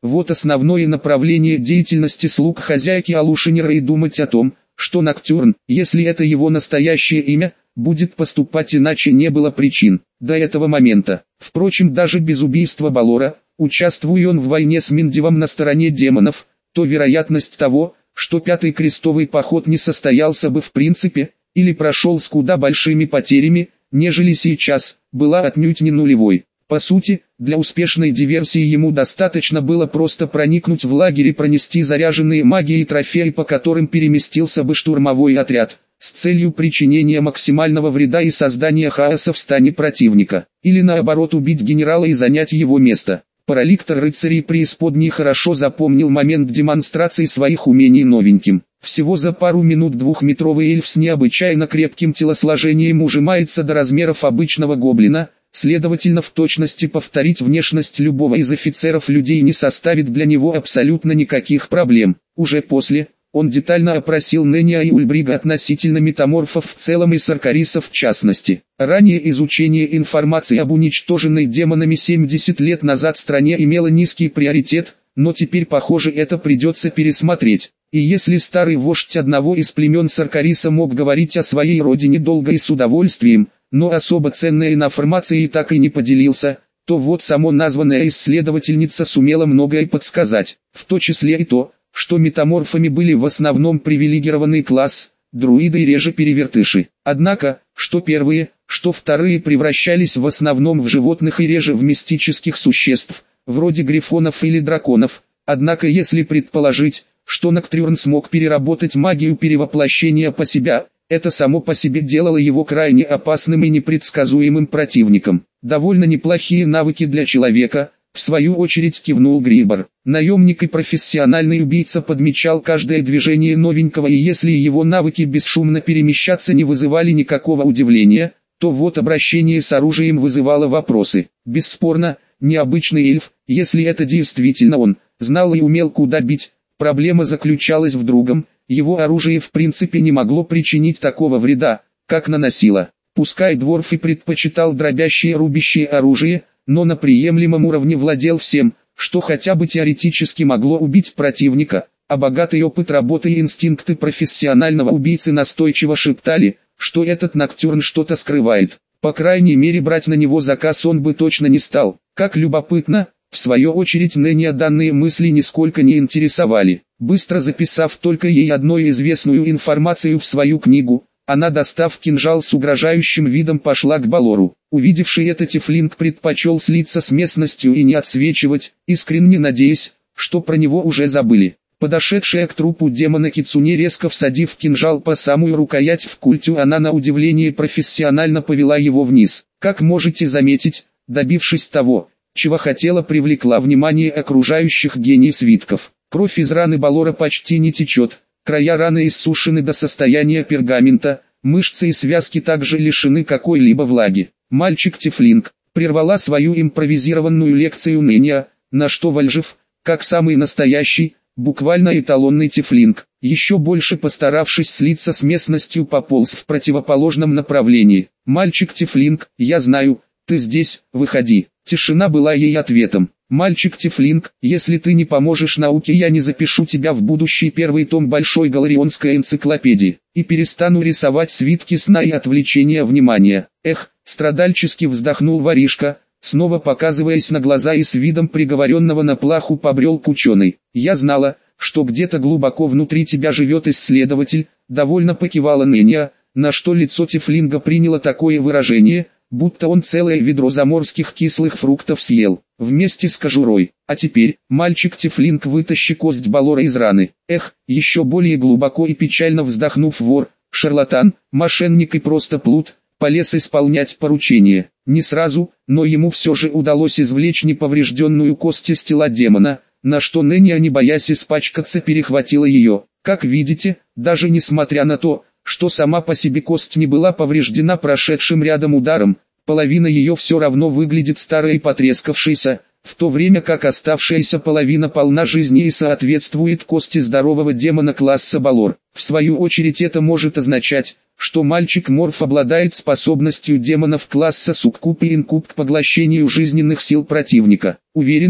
Вот основное направление деятельности слуг хозяйки Алушинера, и думать о том, что Ноктюрн, если это его настоящее имя, будет поступать иначе, не было причин до этого момента. Впрочем, даже без убийства Балора, участвуя он в войне с Миндивом на стороне демонов, то вероятность того, что Пятый крестовый поход не состоялся бы в принципе, или прошел с куда большими потерями, нежели сейчас, была отнюдь не нулевой. По сути, для успешной диверсии ему достаточно было просто проникнуть в лагерь и пронести заряженные магией трофеи, по которым переместился бы штурмовой отряд, с целью причинения максимального вреда и создания хаоса в стане противника, или наоборот убить генерала и занять его место. Проликтор рыцарей преисподней хорошо запомнил момент демонстрации своих умений новеньким. Всего за пару минут двухметровый эльф с необычайно крепким телосложением ужимается до размеров обычного гоблина, следовательно, в точности повторить внешность любого из офицеров людей не составит для него абсолютно никаких проблем. Уже после, он детально опросил Нения и Ульбрига относительно метаморфов в целом и саркарисов в частности. Ранее изучение информации об уничтоженной демонами 70 лет назад стране имело низкий приоритет, но теперь, похоже, это придется пересмотреть. И если старый вождь одного из племен Саркариса мог говорить о своей родине долго и с удовольствием, но особо ценной информацией так и не поделился, то вот само названная исследовательница сумела многое подсказать, в том числе и то, что метаморфами были в основном привилегированный класс, друиды и реже перевертыши. Однако, что первые, что вторые превращались в основном в животных и реже в мистических существ, вроде грифонов или драконов. Однако если предположить, что Ноктюрн смог переработать магию перевоплощения по себя, это само по себе делало его крайне опасным и непредсказуемым противником. Довольно неплохие навыки для человека, в свою очередь кивнул Грибор. Наемник и профессиональный убийца подмечал каждое движение новенького, и если его навыки бесшумно перемещаться не вызывали никакого удивления, то вот обращение с оружием вызывало вопросы. Бесспорно, необычный эльф, если это действительно он, знал и умел куда бить. Проблема заключалась в другом, его оружие в принципе не могло причинить такого вреда, как наносило. Пускай Дворф и предпочитал дробящее рубящее оружие, но на приемлемом уровне владел всем, что хотя бы теоретически могло убить противника, а богатый опыт работы и инстинкты профессионального убийцы настойчиво шептали, что этот Ноктюрн что-то скрывает. По крайней мере, брать на него заказ он бы точно не стал. Как любопытно, в свою очередь Нения данные мысли нисколько не интересовали. Быстро записав только ей одну известную информацию в свою книгу, она, достав кинжал с угрожающим видом, пошла к Балору. Увидевший это тифлинг предпочел слиться с местностью и не отсвечивать, искренне надеясь, что про него уже забыли. Подошедшая к трупу демона Кицуне, резко всадив кинжал по самую рукоять в культю, она на удивление профессионально повела его вниз. Как можете заметить, добившись того, чего хотела, привлекла внимание окружающих гений свитков. Кровь из раны Балора почти не течет, края раны иссушены до состояния пергамента, мышцы и связки также лишены какой-либо влаги. Мальчик-тифлинг прервала свою импровизированную лекцию Нения, на что Вальжев, как самый настоящий, буквально эталонный тифлинг, еще больше постаравшись слиться с местностью, пополз в противоположном направлении. «Мальчик-тифлинг, я знаю, ты здесь, выходи». Тишина была ей ответом. «Мальчик-тифлинг, если ты не поможешь науке, я не запишу тебя в будущий первый том Большой Галарионской энциклопедии, и перестану рисовать свитки сна и отвлечения внимания». Эх, страдальчески вздохнул воришка, снова показываясь на глаза и с видом приговоренного на плаху побрел к ученой. «Я знала, что где-то глубоко внутри тебя живет исследователь», довольно покивала Нения, на что лицо тифлинга приняло такое выражение, будто он целое ведро заморских кислых фруктов съел, вместе с кожурой. «А теперь, мальчик-тифлинг, вытащи кость Балора из раны». Эх, еще более глубоко и печально вздохнув, вор, шарлатан, мошенник и просто плут, полез исполнять поручение. Не сразу, но ему все же удалось извлечь неповрежденную кость из тела демона, на что Нения, не боясь испачкаться, перехватила ее. Как видите, даже несмотря на то, что сама по себе кость не была повреждена прошедшим рядом ударом, половина ее все равно выглядит старой и потрескавшейся, в то время как оставшаяся половина полна жизни и соответствует кости здорового демона класса Балор. В свою очередь это может означать, что мальчик-морф обладает способностью демонов класса суккуб и инкуб к поглощению жизненных сил противника. Уверена,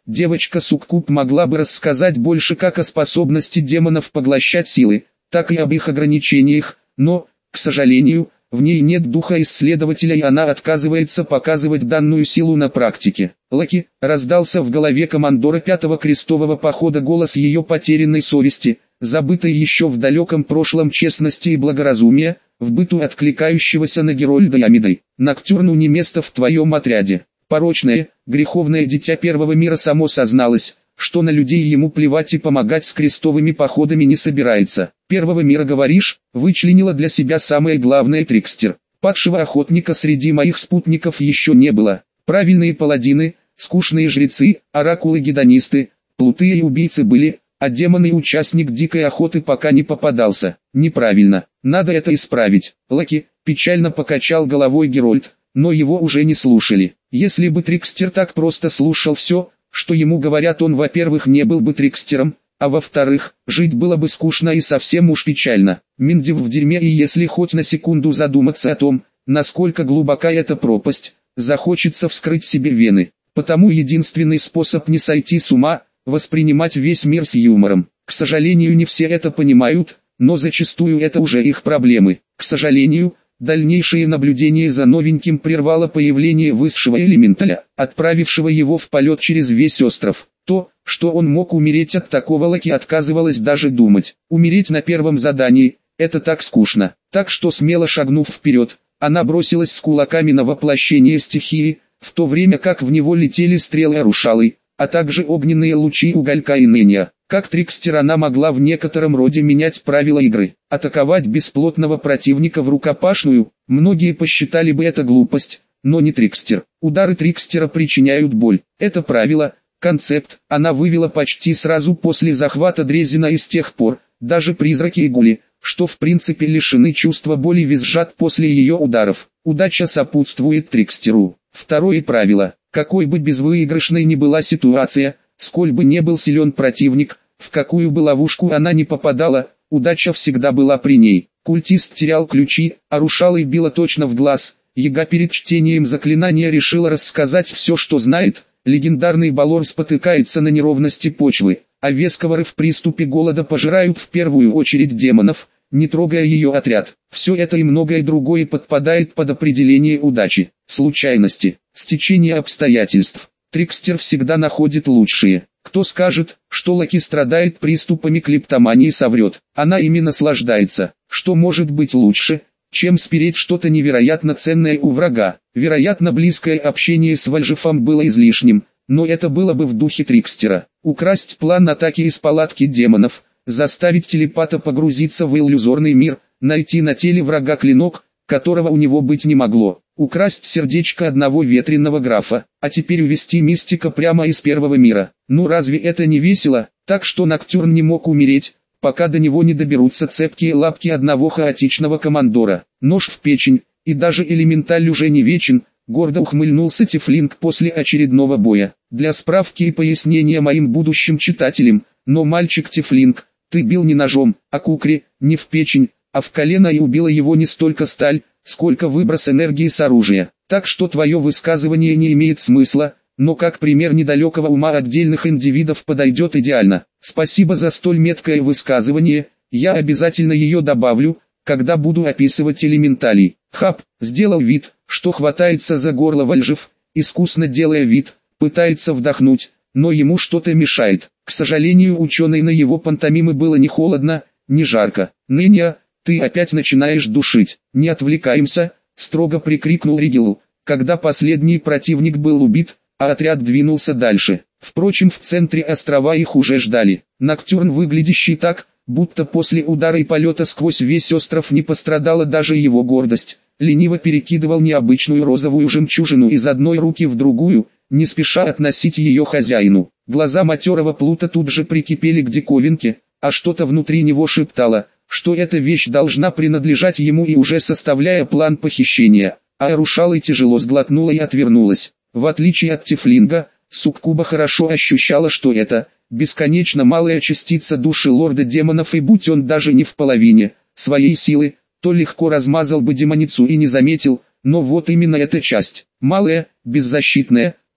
Девочка-суккуб могла бы рассказать больше как о способности демонов поглощать силы, так и об их ограничениях, но, к сожалению, в ней нет духа исследователя и она отказывается показывать данную силу на практике. Лаки, раздался в голове командора 5-го крестового похода голос ее потерянной совести, забытой еще в далеком прошлом честности и благоразумия, в быту откликающегося на Герольда и Амидой. Ноктюрну не место в твоем отряде. Порочное, греховное дитя первого мира само созналось, что на людей ему плевать и помогать с крестовыми походами не собирается. Первого мира говоришь, вычленила для себя самое главное трикстер. Падшего охотника среди моих спутников еще не было. Правильные паладины, скучные жрецы, оракулы-гедонисты, плуты и убийцы были, а демон и участник дикой охоты пока не попадался. Неправильно, надо это исправить. Лаки, печально покачал головой Герольд, но его уже не слушали. Если бы трикстер так просто слушал все, что ему говорят, он, во-первых, не был бы трикстером, а во-вторых, жить было бы скучно и совсем уж печально. Миндив в дерьме, и если хоть на секунду задуматься о том, насколько глубока эта пропасть, захочется вскрыть себе вены. Потому единственный способ не сойти с ума – воспринимать весь мир с юмором. К сожалению, не все это понимают, но зачастую это уже их проблемы. К сожалению, дальнейшее наблюдение за новеньким прервало появление высшего элементаля, отправившего его в полет через весь остров. То, что он мог умереть от такого, Лаки отказывалась даже думать. Умереть на первом задании – это так скучно. Так что, смело шагнув вперед, она бросилась с кулаками на воплощение стихии, в то время как в него летели стрелы Арушалы, а также огненные лучи Уголька и Нения. Как трикстер она могла в некотором роде менять правила игры. Атаковать бесплотного противника в рукопашную, многие посчитали бы это глупость, но не трикстер. Удары трикстера причиняют боль. Это правило, концепт, она вывела почти сразу после захвата Дрезина, и с тех пор, даже призраки и гули, что в принципе лишены чувства боли, визжат после ее ударов. Удача сопутствует трикстеру. Второе правило. Какой бы безвыигрышной ни была ситуация, сколь бы не был силен противник, в какую бы ловушку она ни попадала, удача всегда была при ней. Культист терял ключи, а Рушалой била точно в глаз. Яга перед чтением заклинания решила рассказать все, что знает. Легендарный Балор спотыкается на неровности почвы, а Весковары в приступе голода пожирают в первую очередь демонов, не трогая ее отряд. Все это и многое другое подпадает под определение удачи, случайности, стечения обстоятельств. Трикстер всегда находит лучшие. Кто скажет, что Лаки страдает приступами клептомании, соврет. Она ими наслаждается. Что может быть лучше, чем спереть что-то невероятно ценное у врага? Вероятно, близкое общение с Вальжефом было излишним, но это было бы в духе трикстера. Украсть план атаки из палатки демонов, заставить телепата погрузиться в иллюзорный мир, найти на теле врага клинок, которого у него быть не могло, украсть сердечко одного ветреного графа, а теперь увести мистика прямо из первого мира. Ну разве это не весело? Так что Ноктюрн не мог умереть, пока до него не доберутся цепкие лапки одного хаотичного командора. Нож в печень, и даже элементаль уже не вечен, гордо ухмыльнулся Тифлинг после очередного боя. Для справки и пояснения моим будущим читателям, но мальчик Тифлинг, ты бил не ножом, а кукри, не в печень, а в колено, и убила его не столько сталь, сколько выброс энергии с оружия. Так что твое высказывание не имеет смысла, но как пример недалекого ума отдельных индивидов подойдет идеально. Спасибо за столь меткое высказывание, я обязательно ее добавлю, когда буду описывать элементалей. Хап сделал вид, что хватается за горло Вальжев, искусно делая вид, пытается вдохнуть, но ему что-то мешает. К сожалению, ученый, на его пантомимы было не холодно, не жарко. «Нения, ты опять начинаешь душить. Не отвлекаемся», — строго прикрикнул Ригелу, когда последний противник был убит, а отряд двинулся дальше. Впрочем, в центре острова их уже ждали. Ноктюрн, выглядящий так, будто после удара и полета сквозь весь остров не пострадала даже его гордость, лениво перекидывал необычную розовую жемчужину из одной руки в другую, не спеша относить ее хозяину. Глаза матерого плута тут же прикипели к диковинке, а что-то внутри него шептало, что эта вещь должна принадлежать ему, и уже составляя план похищения. А Рушалой тяжело сглотнула и отвернулась. В отличие от Тифлинга, суккуба хорошо ощущала, что это бесконечно малая частица души лорда демонов, и будь он даже не в половине своей силы, то легко размазал бы демоницу и не заметил, но вот именно эта часть, малая, беззащитная,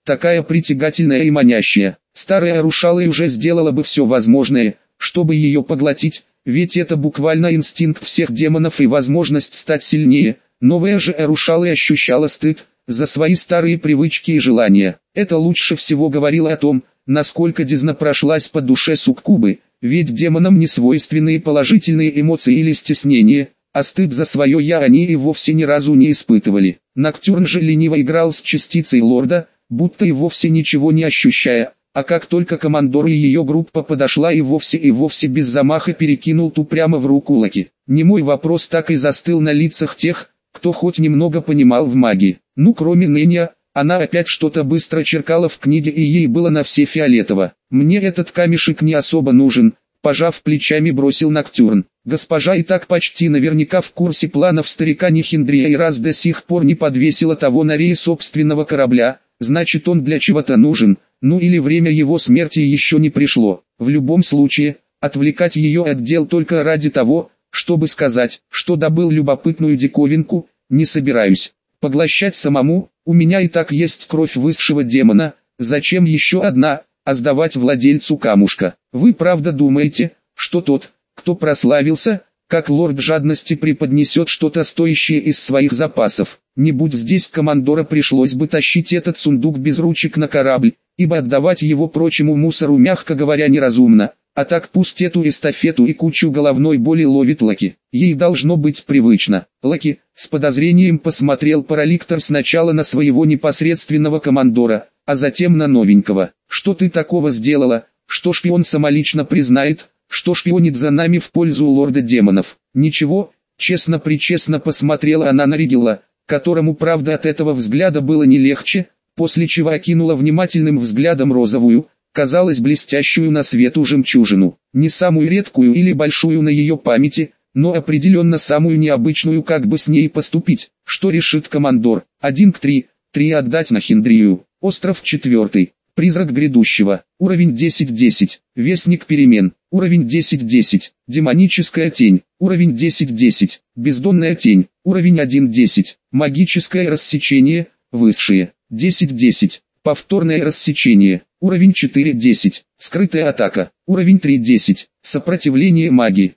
такая притягательная и манящая. Старая Рушалой уже сделала бы все возможное, чтобы ее поглотить, ведь это буквально инстинкт всех демонов и возможность стать сильнее. Новая же Рушалой ощущала стыд за свои старые привычки и желания. Это лучше всего говорило о том, насколько Дизна прошлась по душе суккубы, ведь демонам не свойственны положительные эмоции или стеснение, а стыд за свое «я» они и вовсе ни разу не испытывали. Ноктюрн же лениво играл с частицей лорда, будто и вовсе ничего не ощущая, а как только командор и ее группа подошла и вовсе без замаха перекинул ту прямо в руку Лаки. Немой вопрос так и застыл на лицах тех, кто хоть немного понимал в магии. Ну кроме Нэния, она опять что-то быстро черкала в книге и ей было на все фиолетово. «Мне этот камешек не особо нужен», — пожав плечами бросил Ноктюрн. Госпожа и так почти наверняка в курсе планов старика Нихиндрия и раз до сих пор не подвесила того на рее собственного корабля, значит он для чего-то нужен, ну или время его смерти еще не пришло. В любом случае, отвлекать ее от дел только ради того, чтобы сказать, что добыл любопытную диковинку, не собираюсь. Поглощать самому, у меня и так есть кровь высшего демона, зачем еще одна, а сдавать владельцу камушка? Вы правда думаете, что тот, кто прославился, как лорд жадности преподнесет что-то стоящее из своих запасов? Не будь здесь командора, пришлось бы тащить этот сундук без ручек на корабль, ибо отдавать его прочему мусору, мягко говоря, неразумно. А так пусть эту эстафету и кучу головной боли ловит Лаки. Ей должно быть привычно. Лаки с подозрением посмотрел Параликтор сначала на своего непосредственного командора, а затем на новенького. «Что ты такого сделала, что шпион самолично признает, что шпионит за нами в пользу лорда демонов?» «Ничего», честно-причестно посмотрела она на Ригела, которому правда от этого взгляда было не легче, после чего окинула внимательным взглядом розовую, казалось блестящую на свету жемчужину, не самую редкую или большую на ее памяти, но определенно самую необычную. Как бы с ней поступить? Что решит командор? 1 к 3, 3 отдать на Хиндрию. Остров 4. Призрак грядущего. Уровень 10-10. Вестник перемен. Уровень 10-10. Демоническая тень. Уровень 10-10. Бездонная тень. Уровень 1-10. Магическое рассечение. Высшее. 10-10. Повторное рассечение. Уровень 4-10. Скрытая атака. Уровень 3-10. Сопротивление магии.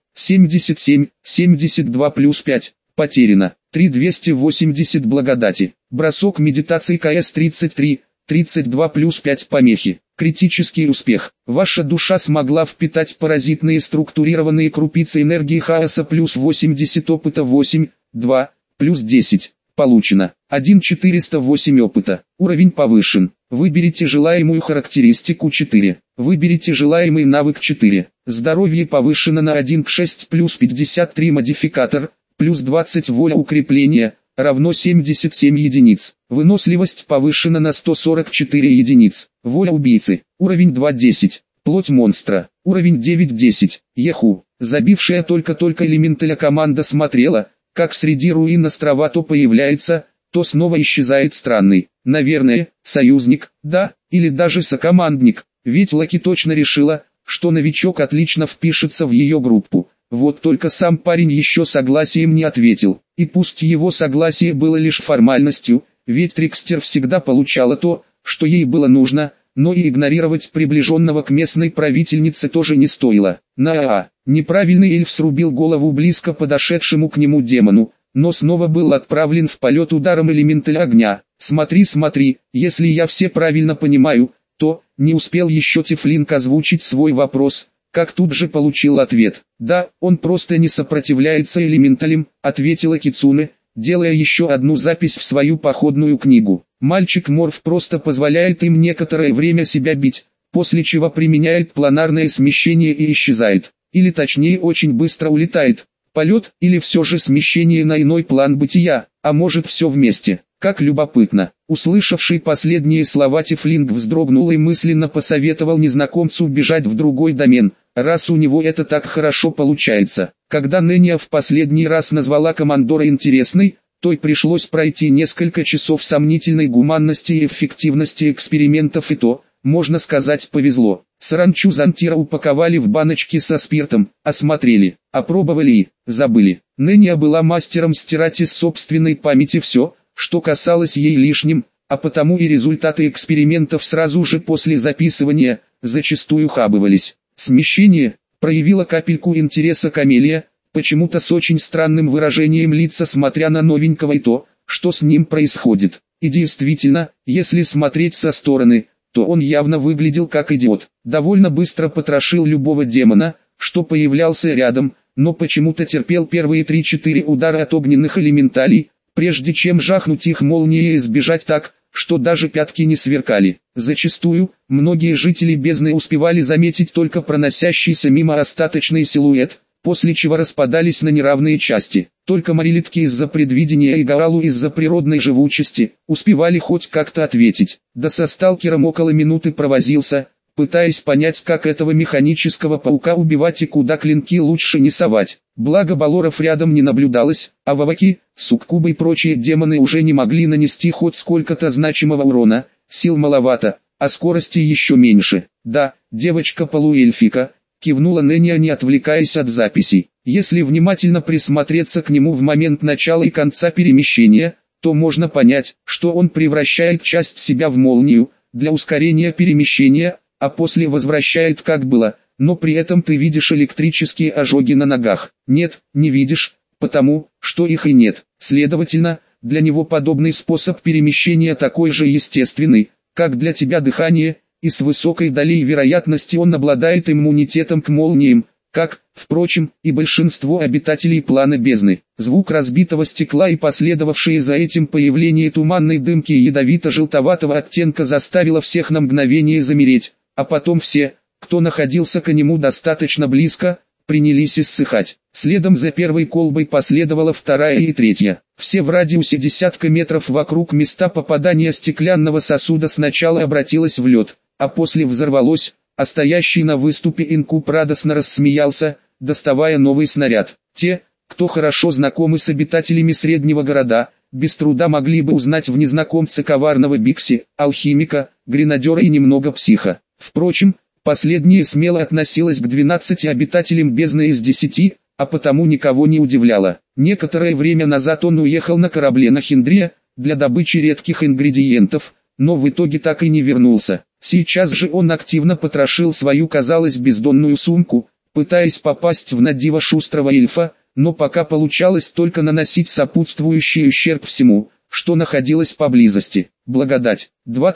77, 72 плюс 5. Потеряно. 3280 благодати. Бросок медитации КС 33, 32 плюс 5 помехи. Критический успех. Ваша душа смогла впитать паразитные структурированные крупицы энергии хаоса плюс 80 опыта 8, 2, плюс 10. Получено. 1408 опыта. Уровень повышен. Выберите желаемую характеристику 4. Выберите желаемый навык 4. Здоровье повышено на 1 к 6 плюс 53 модификатор, плюс 20 воля укрепления, равно 77 единиц. Выносливость повышена на 144 единиц. Воля убийцы. Уровень 2-10. Плоть монстра. Уровень 9-10. Еху. Забившая только элементаля команда смотрела, как среди руин острова то появляется, то снова исчезает странный, наверное, союзник, да, или даже сокомандник, ведь Лаки точно решила, что новичок отлично впишется в ее группу. Вот только сам парень еще согласием не ответил, и пусть его согласие было лишь формальностью, ведь Трикстер всегда получала то, что ей было нужно, но и игнорировать приближенного к местной правительнице тоже не стоило. Неправильный эльф срубил голову близко подошедшему к нему демону, но снова был отправлен в полет ударом элементаля огня. Смотри, если я все правильно понимаю, то, не успел еще Тифлинг озвучить свой вопрос, как тут же получил ответ. Да, он просто не сопротивляется элементалям, ответила Кицуне, делая еще одну запись в свою походную книгу. Мальчик-морф просто позволяет им некоторое время себя бить, после чего применяет планарное смещение и исчезает. Или точнее очень быстро улетает. Полет или все же смещение на иной план бытия, а может все вместе. Как любопытно. Услышавший последние слова Тифлинг вздрогнул и мысленно посоветовал незнакомцу бежать в другой домен, раз у него это так хорошо получается. Когда Нэния в последний раз назвала командора интересной, той пришлось пройти несколько часов сомнительной гуманности и эффективности экспериментов, и то, можно сказать, повезло. Саранчу Зантира упаковали в баночки со спиртом, осмотрели, опробовали и забыли. Нэния была мастером стирать из собственной памяти все, что касалось ей лишним, а потому и результаты экспериментов сразу же после записывания зачастую хабывались. Смещение проявила капельку интереса Камелия, почему-то с очень странным выражением лица смотря на новенького и то, что с ним происходит. И действительно, если смотреть со стороны, то он явно выглядел как идиот. Довольно быстро потрошил любого демона, что появлялся рядом, но почему-то терпел первые 3-4 удара от огненных элементалей, прежде чем жахнуть их молнией и сбежать так, что даже пятки не сверкали. Зачастую, многие жители бездны успевали заметить только проносящийся мимо остаточный силуэт, после чего распадались на неравные части. Только марилитки из-за предвидения и Гаалу из-за природной живучести успевали хоть как-то ответить. Да со сталкером около минуты провозился, пытаясь понять, как этого механического паука убивать и куда клинки лучше не совать. Благо балоров рядом не наблюдалось, а ваваки, суккубы и прочие демоны уже не могли нанести хоть сколько-то значимого урона, сил маловато, а скорости еще меньше. Да, девочка-полуэльфика, кивнула Нэния, не отвлекаясь от записей. Если внимательно присмотреться к нему в момент начала и конца перемещения, то можно понять, что он превращает часть себя в молнию, для ускорения перемещения, а после возвращает как было, но при этом ты видишь электрические ожоги на ногах. Нет, не видишь, потому, что их и нет. Следовательно, для него подобный способ перемещения такой же естественный, как для тебя дыхание, и с высокой долей вероятности он обладает иммунитетом к молниям, как, впрочем, и большинство обитателей плана бездны. Звук разбитого стекла и последовавшие за этим появление туманной дымки ядовито-желтоватого оттенка заставило всех на мгновение замереть, а потом все, кто находился к нему достаточно близко, принялись иссыхать. Следом за первой колбой последовала вторая и третья. Все в радиусе десятка метров вокруг места попадания стеклянного сосуда сначала обратилось в лед, а после взорвалось, а стоящий на выступе инкуб радостно рассмеялся, доставая новый снаряд. Те, кто хорошо знакомы с обитателями среднего города, без труда могли бы узнать в незнакомце коварного Бикси, алхимика, гренадера и немного психа. Впрочем, последнее смело относилось к 12 обитателям бездны из 10, а потому никого не удивляло. Некоторое время назад он уехал на корабле на Хиндрия, для добычи редких ингредиентов, но в итоге так и не вернулся. Сейчас же он активно потрошил свою, казалось, бездонную сумку, пытаясь попасть в надиво шустрого эльфа, но пока получалось только наносить сопутствующий ущерб всему, что находилось поблизости. Благодать.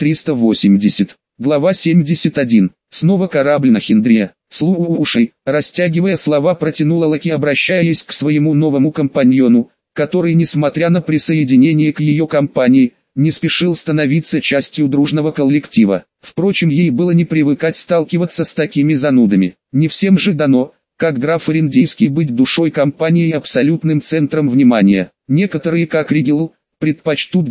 2380. Глава 71. Снова корабль на Хиндрия. Слушай, растягивая слова, протянула Лаки, обращаясь к своему новому компаньону, который, несмотря на присоединение к ее компании, не спешил становиться частью дружного коллектива. Впрочем, ей было не привыкать сталкиваться с такими занудами. Не всем же дано, как граф Эриндийский, быть душой компании и абсолютным центром внимания. Некоторые, как Ригел, предпочтут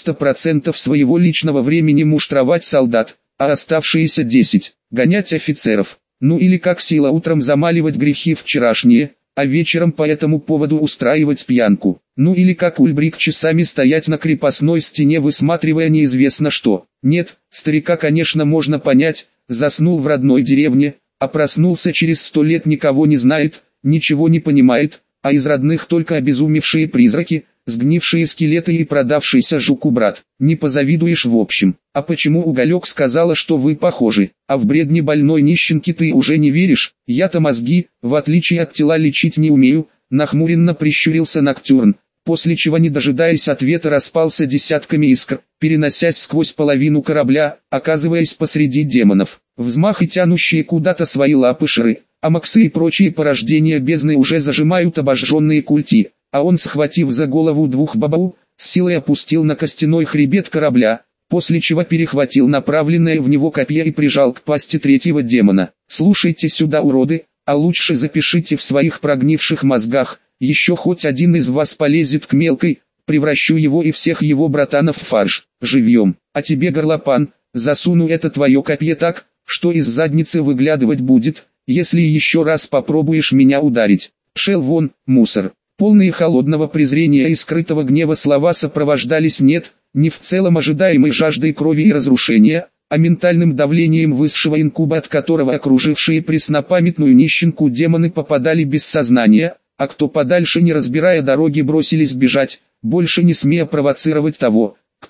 90% своего личного времени муштровать солдат, а оставшиеся 10 – гонять офицеров. Ну или как Сила утром замаливать грехи вчерашние, а вечером по этому поводу устраивать пьянку. Ну или как Ульбрик часами стоять на крепостной стене, высматривая неизвестно что. Нет, старика, конечно, можно понять, заснул в родной деревне, а проснулся через 100 лет, никого не знает, ничего не понимает, а из родных только обезумевшие призраки, сгнившие скелеты и продавшийся жуку брат. Не позавидуешь в общем. А почему Уголек сказала, что вы похожи? А в бредни больной нищенки ты уже не веришь? Я-то мозги, в отличие от тела, лечить не умею. Нахмуренно прищурился Ноктюрн, после чего, не дожидаясь ответа, распался десятками искр, переносясь сквозь половину корабля, оказываясь посреди демонов. Взмах и тянущие куда-то свои лапы шары, амаксы и прочие порождения бездны уже зажимают обожженные культи, а он, схватив за голову двух бабау, с силой опустил на костяной хребет корабля, после чего перехватил направленное в него копье и прижал к пасти третьего демона. «Слушайте сюда, уроды, а лучше запишите в своих прогнивших мозгах, еще хоть один из вас полезет к мелкой, превращу его и всех его братанов в фарш, живьем. А тебе, горлопан, засуну это твое копье так, что из задницы выглядывать будет, если еще раз попробуешь меня ударить. Пшел вон, мусор». Полные холодного презрения и скрытого гнева слова сопровождались не в целом ожидаемой жаждой крови и разрушения, а ментальным давлением высшего инкуба, от которого окружившие преснопамятную нищенку демоны попадали без сознания, а кто подальше, не разбирая дороги, бросились бежать, больше не смея провоцировать того,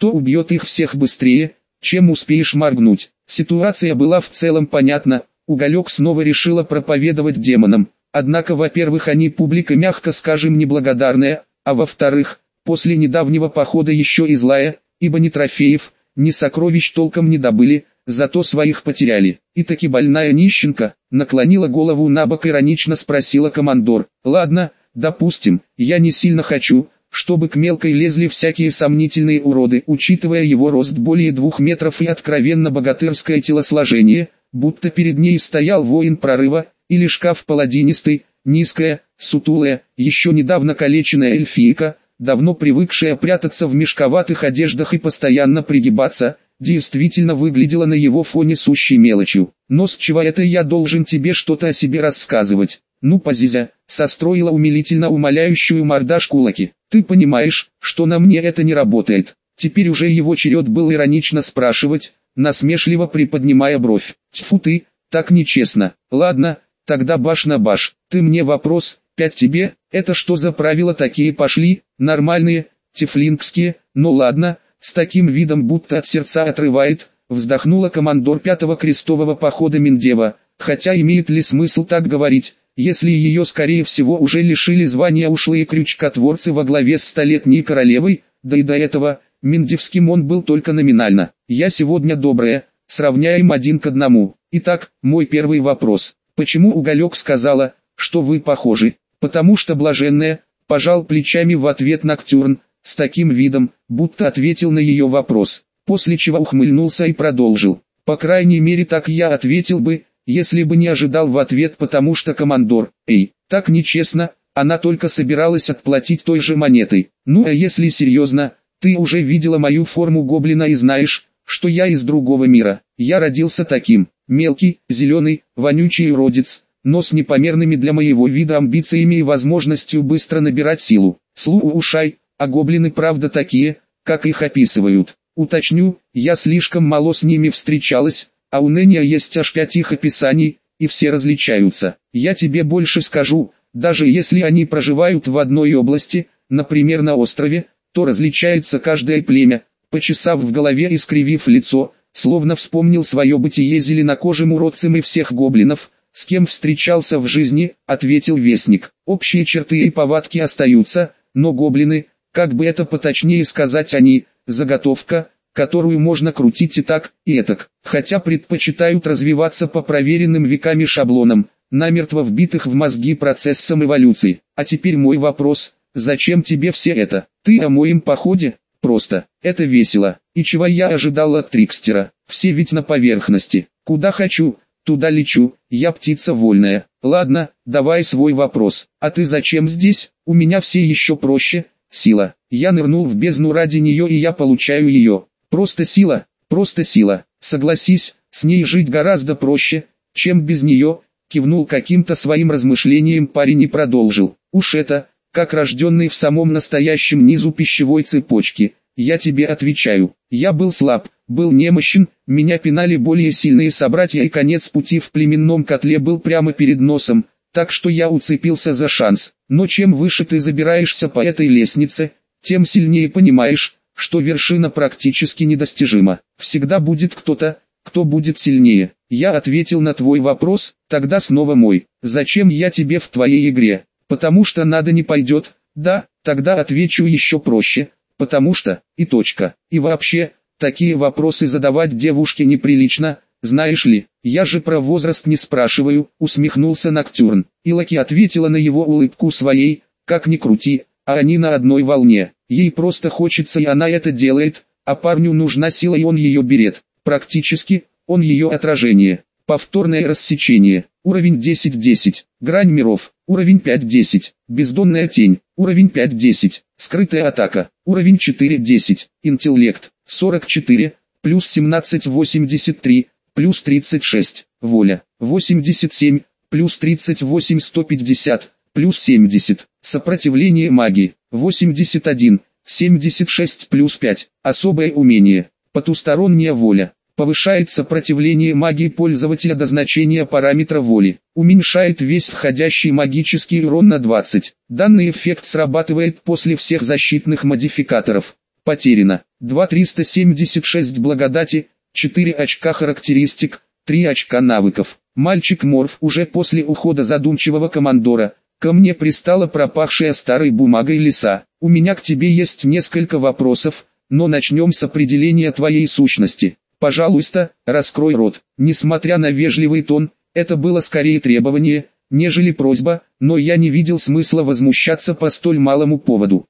кто убьет их всех быстрее, чем успеешь моргнуть. Ситуация была в целом понятна, Уголек снова решила проповедовать демонам. Однако, во-первых, они публика, мягко скажем, неблагодарная, а во-вторых, после недавнего похода еще и злая, ибо ни трофеев, ни сокровищ толком не добыли, зато своих потеряли. И таки больная нищенка наклонила голову набок, иронично спросила командор: «Ладно, допустим, я не сильно хочу, чтобы к мелкой лезли всякие сомнительные уроды, учитывая его рост более 2 метров и откровенно богатырское телосложение, будто перед ней стоял воин прорыва, или шкаф паладинистый, низкая, сутулая, еще недавно калеченная эльфийка, давно привыкшая прятаться в мешковатых одеждах и постоянно пригибаться, действительно выглядела на его фоне сущей мелочью. Но с чего это я должен тебе что-то о себе рассказывать? Ну, позизя, состроила умилительно умоляющую мордашку Лаки. Ты понимаешь, что на мне это не работает. Теперь уже его черед был иронично спрашивать, насмешливо приподнимая бровь. Тьфу ты, так нечестно. Ладно, тогда баш на баш. Ты мне вопрос, 5 тебе, это что за правила такие пошли, нормальные, тифлингские, ну ладно, с таким видом будто от сердца отрывает, вздохнула командор 5-го крестового похода Миндева, хотя имеет ли смысл так говорить, если ее скорее всего уже лишили звания ушлые крючкотворцы во главе с столетней королевой, да и до этого, миндевским он был только номинально. Я сегодня добрая, сравняем 1 к 1. Итак, мой первый вопрос. Почему Уголек сказала, что вы похожи? Потому что блаженная, пожал плечами в ответ Ноктюрн, с таким видом, будто ответил на ее вопрос, после чего ухмыльнулся и продолжил. По крайней мере так я ответил бы, если бы не ожидал в ответ, потому что командор, так нечестно, она только собиралась отплатить той же монетой. Ну а если серьезно, ты уже видела мою форму гоблина и знаешь, что я из другого мира. Я родился таким, мелкий, зеленый, вонючий уродец, но с непомерными для моего вида амбициями и возможностью быстро набирать силу. Слушай, а гоблины правда такие, как их описывают? Уточню, я слишком мало с ними встречалась, а у Нэния есть аж 5 их описаний, и все различаются. Я тебе больше скажу, даже если они проживают в одной области, например на острове, то различается каждое племя. Почесав в голове и скривив лицо, словно вспомнил свое бытие зеленокожим уродцем и всех гоблинов, с кем встречался в жизни, ответил Вестник. Общие черты и повадки остаются, но гоблины, как бы это поточнее сказать, они, заготовка, которую можно крутить и так, и этак, хотя предпочитают развиваться по проверенным веками шаблонам, намертво вбитых в мозги процессом эволюции. А теперь мой вопрос, зачем тебе все это? Ты о моем походе? Просто, это весело. И чего я ожидал от Трикстера? Все ведь на поверхности. Куда хочу, туда лечу, я птица вольная. Ладно, давай свой вопрос. А ты зачем здесь? У меня все еще проще. Сила. Я нырнул в бездну ради нее, и я получаю ее. Просто сила, просто сила. Согласись, с ней жить гораздо проще, чем без нее. Кивнул каким-то своим размышлением парень и продолжил. Уж это, как рожденный в самом настоящем низу пищевой цепочки, я тебе отвечаю. Я был слаб, был немощен, меня пинали более сильные собратья, и конец пути в племенном котле был прямо перед носом, так что я уцепился за шанс. Но чем выше ты забираешься по этой лестнице, тем сильнее понимаешь, что вершина практически недостижима. Всегда будет кто-то, кто будет сильнее. Я ответил на твой вопрос, тогда снова мой. Зачем я тебе в твоей игре? Потому что надо не пойдет, да, тогда отвечу еще проще, потому что, и точка. И вообще, такие вопросы задавать девушке неприлично, знаешь ли, я же про возраст не спрашиваю, усмехнулся Ноктюрн. И Лаки ответила на его улыбку своей, как ни крути, а они на одной волне. Ей просто хочется, и она это делает, а парню нужна сила, и он ее берет. Практически, он ее отражение. Повторное рассечение. Уровень 10-10. Грань миров. Уровень 5-10. Бездонная тень. Уровень 5-10. Скрытая атака. Уровень 4-10. Интеллект. 44. Плюс 17-83. Плюс 36. Воля. 87. Плюс 38. 150. Плюс 70. Сопротивление магии. 81. 76 плюс 5. Особое умение. Потусторонняя воля. Повышает сопротивление магии пользователя до значения параметра воли. Уменьшает весь входящий магический урон на 20. Данный эффект срабатывает после всех защитных модификаторов. Потеряно. 2376 благодати, 4 очка характеристик, 3 очка навыков. Мальчик Морф. Уже после ухода задумчивого командора, ко мне пристала пропахшая старой бумагой лиса. У меня к тебе есть несколько вопросов, но начнем с определения твоей сущности. Пожалуйста, раскрой рот. Несмотря на вежливый тон, это было скорее требование, нежели просьба, но я не видел смысла возмущаться по столь малому поводу.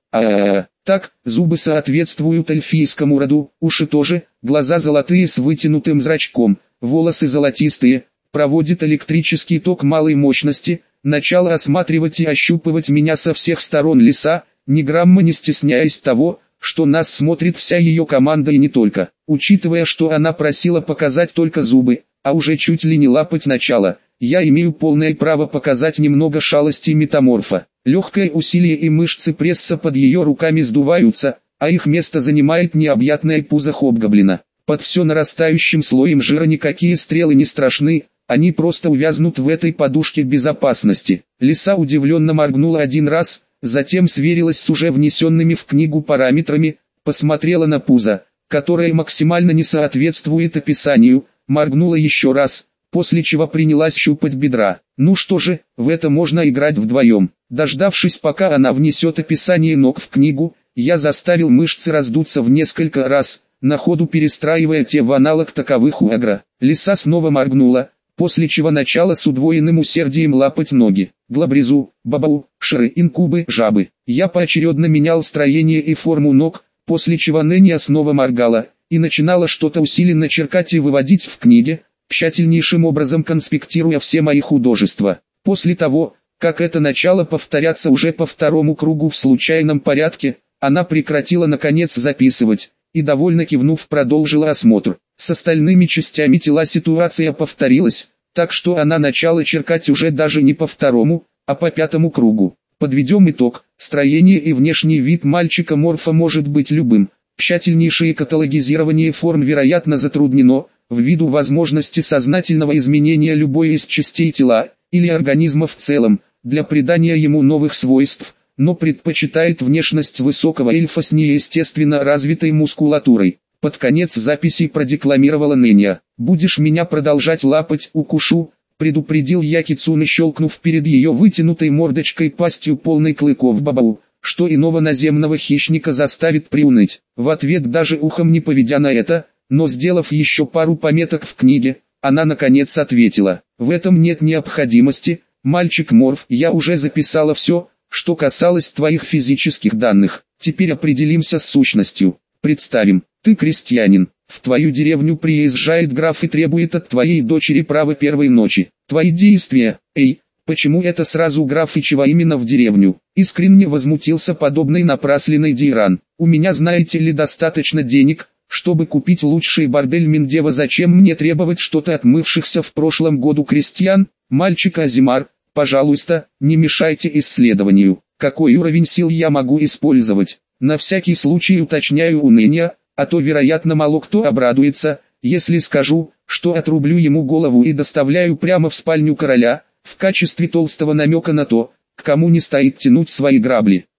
Так, зубы соответствуют эльфийскому роду, уши тоже, глаза золотые с вытянутым зрачком, волосы золотистые, проводит электрический ток малой мощности, начало осматривать и ощупывать меня со всех сторон лиса, ни грамма не стесняясь того, что нас смотрит вся ее команда и не только. Учитывая, что она просила показать только зубы, а уже чуть ли не лапать начало, я имею полное право показать немного шалостей метаморфа. Легкое усилие и мышцы пресса под ее руками сдуваются, а их место занимает необъятное пузо хобгоблина. Под все нарастающим слоем жира никакие стрелы не страшны, они просто увязнут в этой подушке безопасности. Лиса удивленно моргнула один раз, затем сверилась с уже внесенными в книгу параметрами, посмотрела на пузо, которое максимально не соответствует описанию, моргнула еще раз, после чего принялась щупать бедра. Ну что же, в это можно играть вдвоем. Дождавшись, пока она внесет описание ног в книгу, я заставил мышцы раздуться в несколько раз, на ходу перестраивая те в аналог таковых у агро. Лиса снова моргнула, после чего начала с удвоенным усердием лапать ноги. Глабризу, бабау, шры, инкубы, жабы. Я поочередно менял строение и форму ног, после чего Нэнни снова моргала, и начинала что-то усиленно черкать и выводить в книге, тщательнейшим образом конспектируя все мои художества. После того, как это начало повторяться уже по второму кругу в случайном порядке, она прекратила наконец записывать, и довольно кивнув продолжила осмотр. С остальными частями тела ситуация повторилась, так что она начала черкать уже даже не по второму, а по пятому кругу. Подведем итог. Строение и внешний вид мальчика Морфа может быть любым. Тщательнейшее каталогизирование форм вероятно затруднено, ввиду возможности сознательного изменения любой из частей тела, или организма в целом, для придания ему новых свойств, но предпочитает внешность высокого эльфа с неестественно развитой мускулатурой. Под конец записи продекламировала Нэнни. «Будешь меня продолжать лапать, укушу», предупредил я Кицуны, щелкнув перед ее вытянутой мордочкой пастью полной клыков бабау, что иного наземного хищника заставит приуныть. В ответ даже ухом не поведя на это, но сделав еще пару пометок в книге, она наконец ответила: «В этом нет необходимости, мальчик Морф, я уже записала все, что касалось твоих физических данных, теперь определимся с сущностью. Представим, ты крестьянин, в твою деревню приезжает граф и требует от твоей дочери права первой ночи. Твои действия, почему это сразу граф и чего именно в деревню?» Искренне возмутился подобной напрасленной Дейран. «У меня, знаете ли, достаточно денег, чтобы купить лучший бордель Миндева. Зачем мне требовать что-то от мывшихся в прошлом году крестьян? Мальчик Азимар, пожалуйста, не мешайте исследованию. Какой уровень сил я могу использовать? На всякий случай уточняю у Нэнни, а то вероятно мало кто обрадуется, если скажу, что отрублю ему голову и доставляю прямо в спальню короля, в качестве толстого намека на то, к кому не стоит тянуть свои грабли».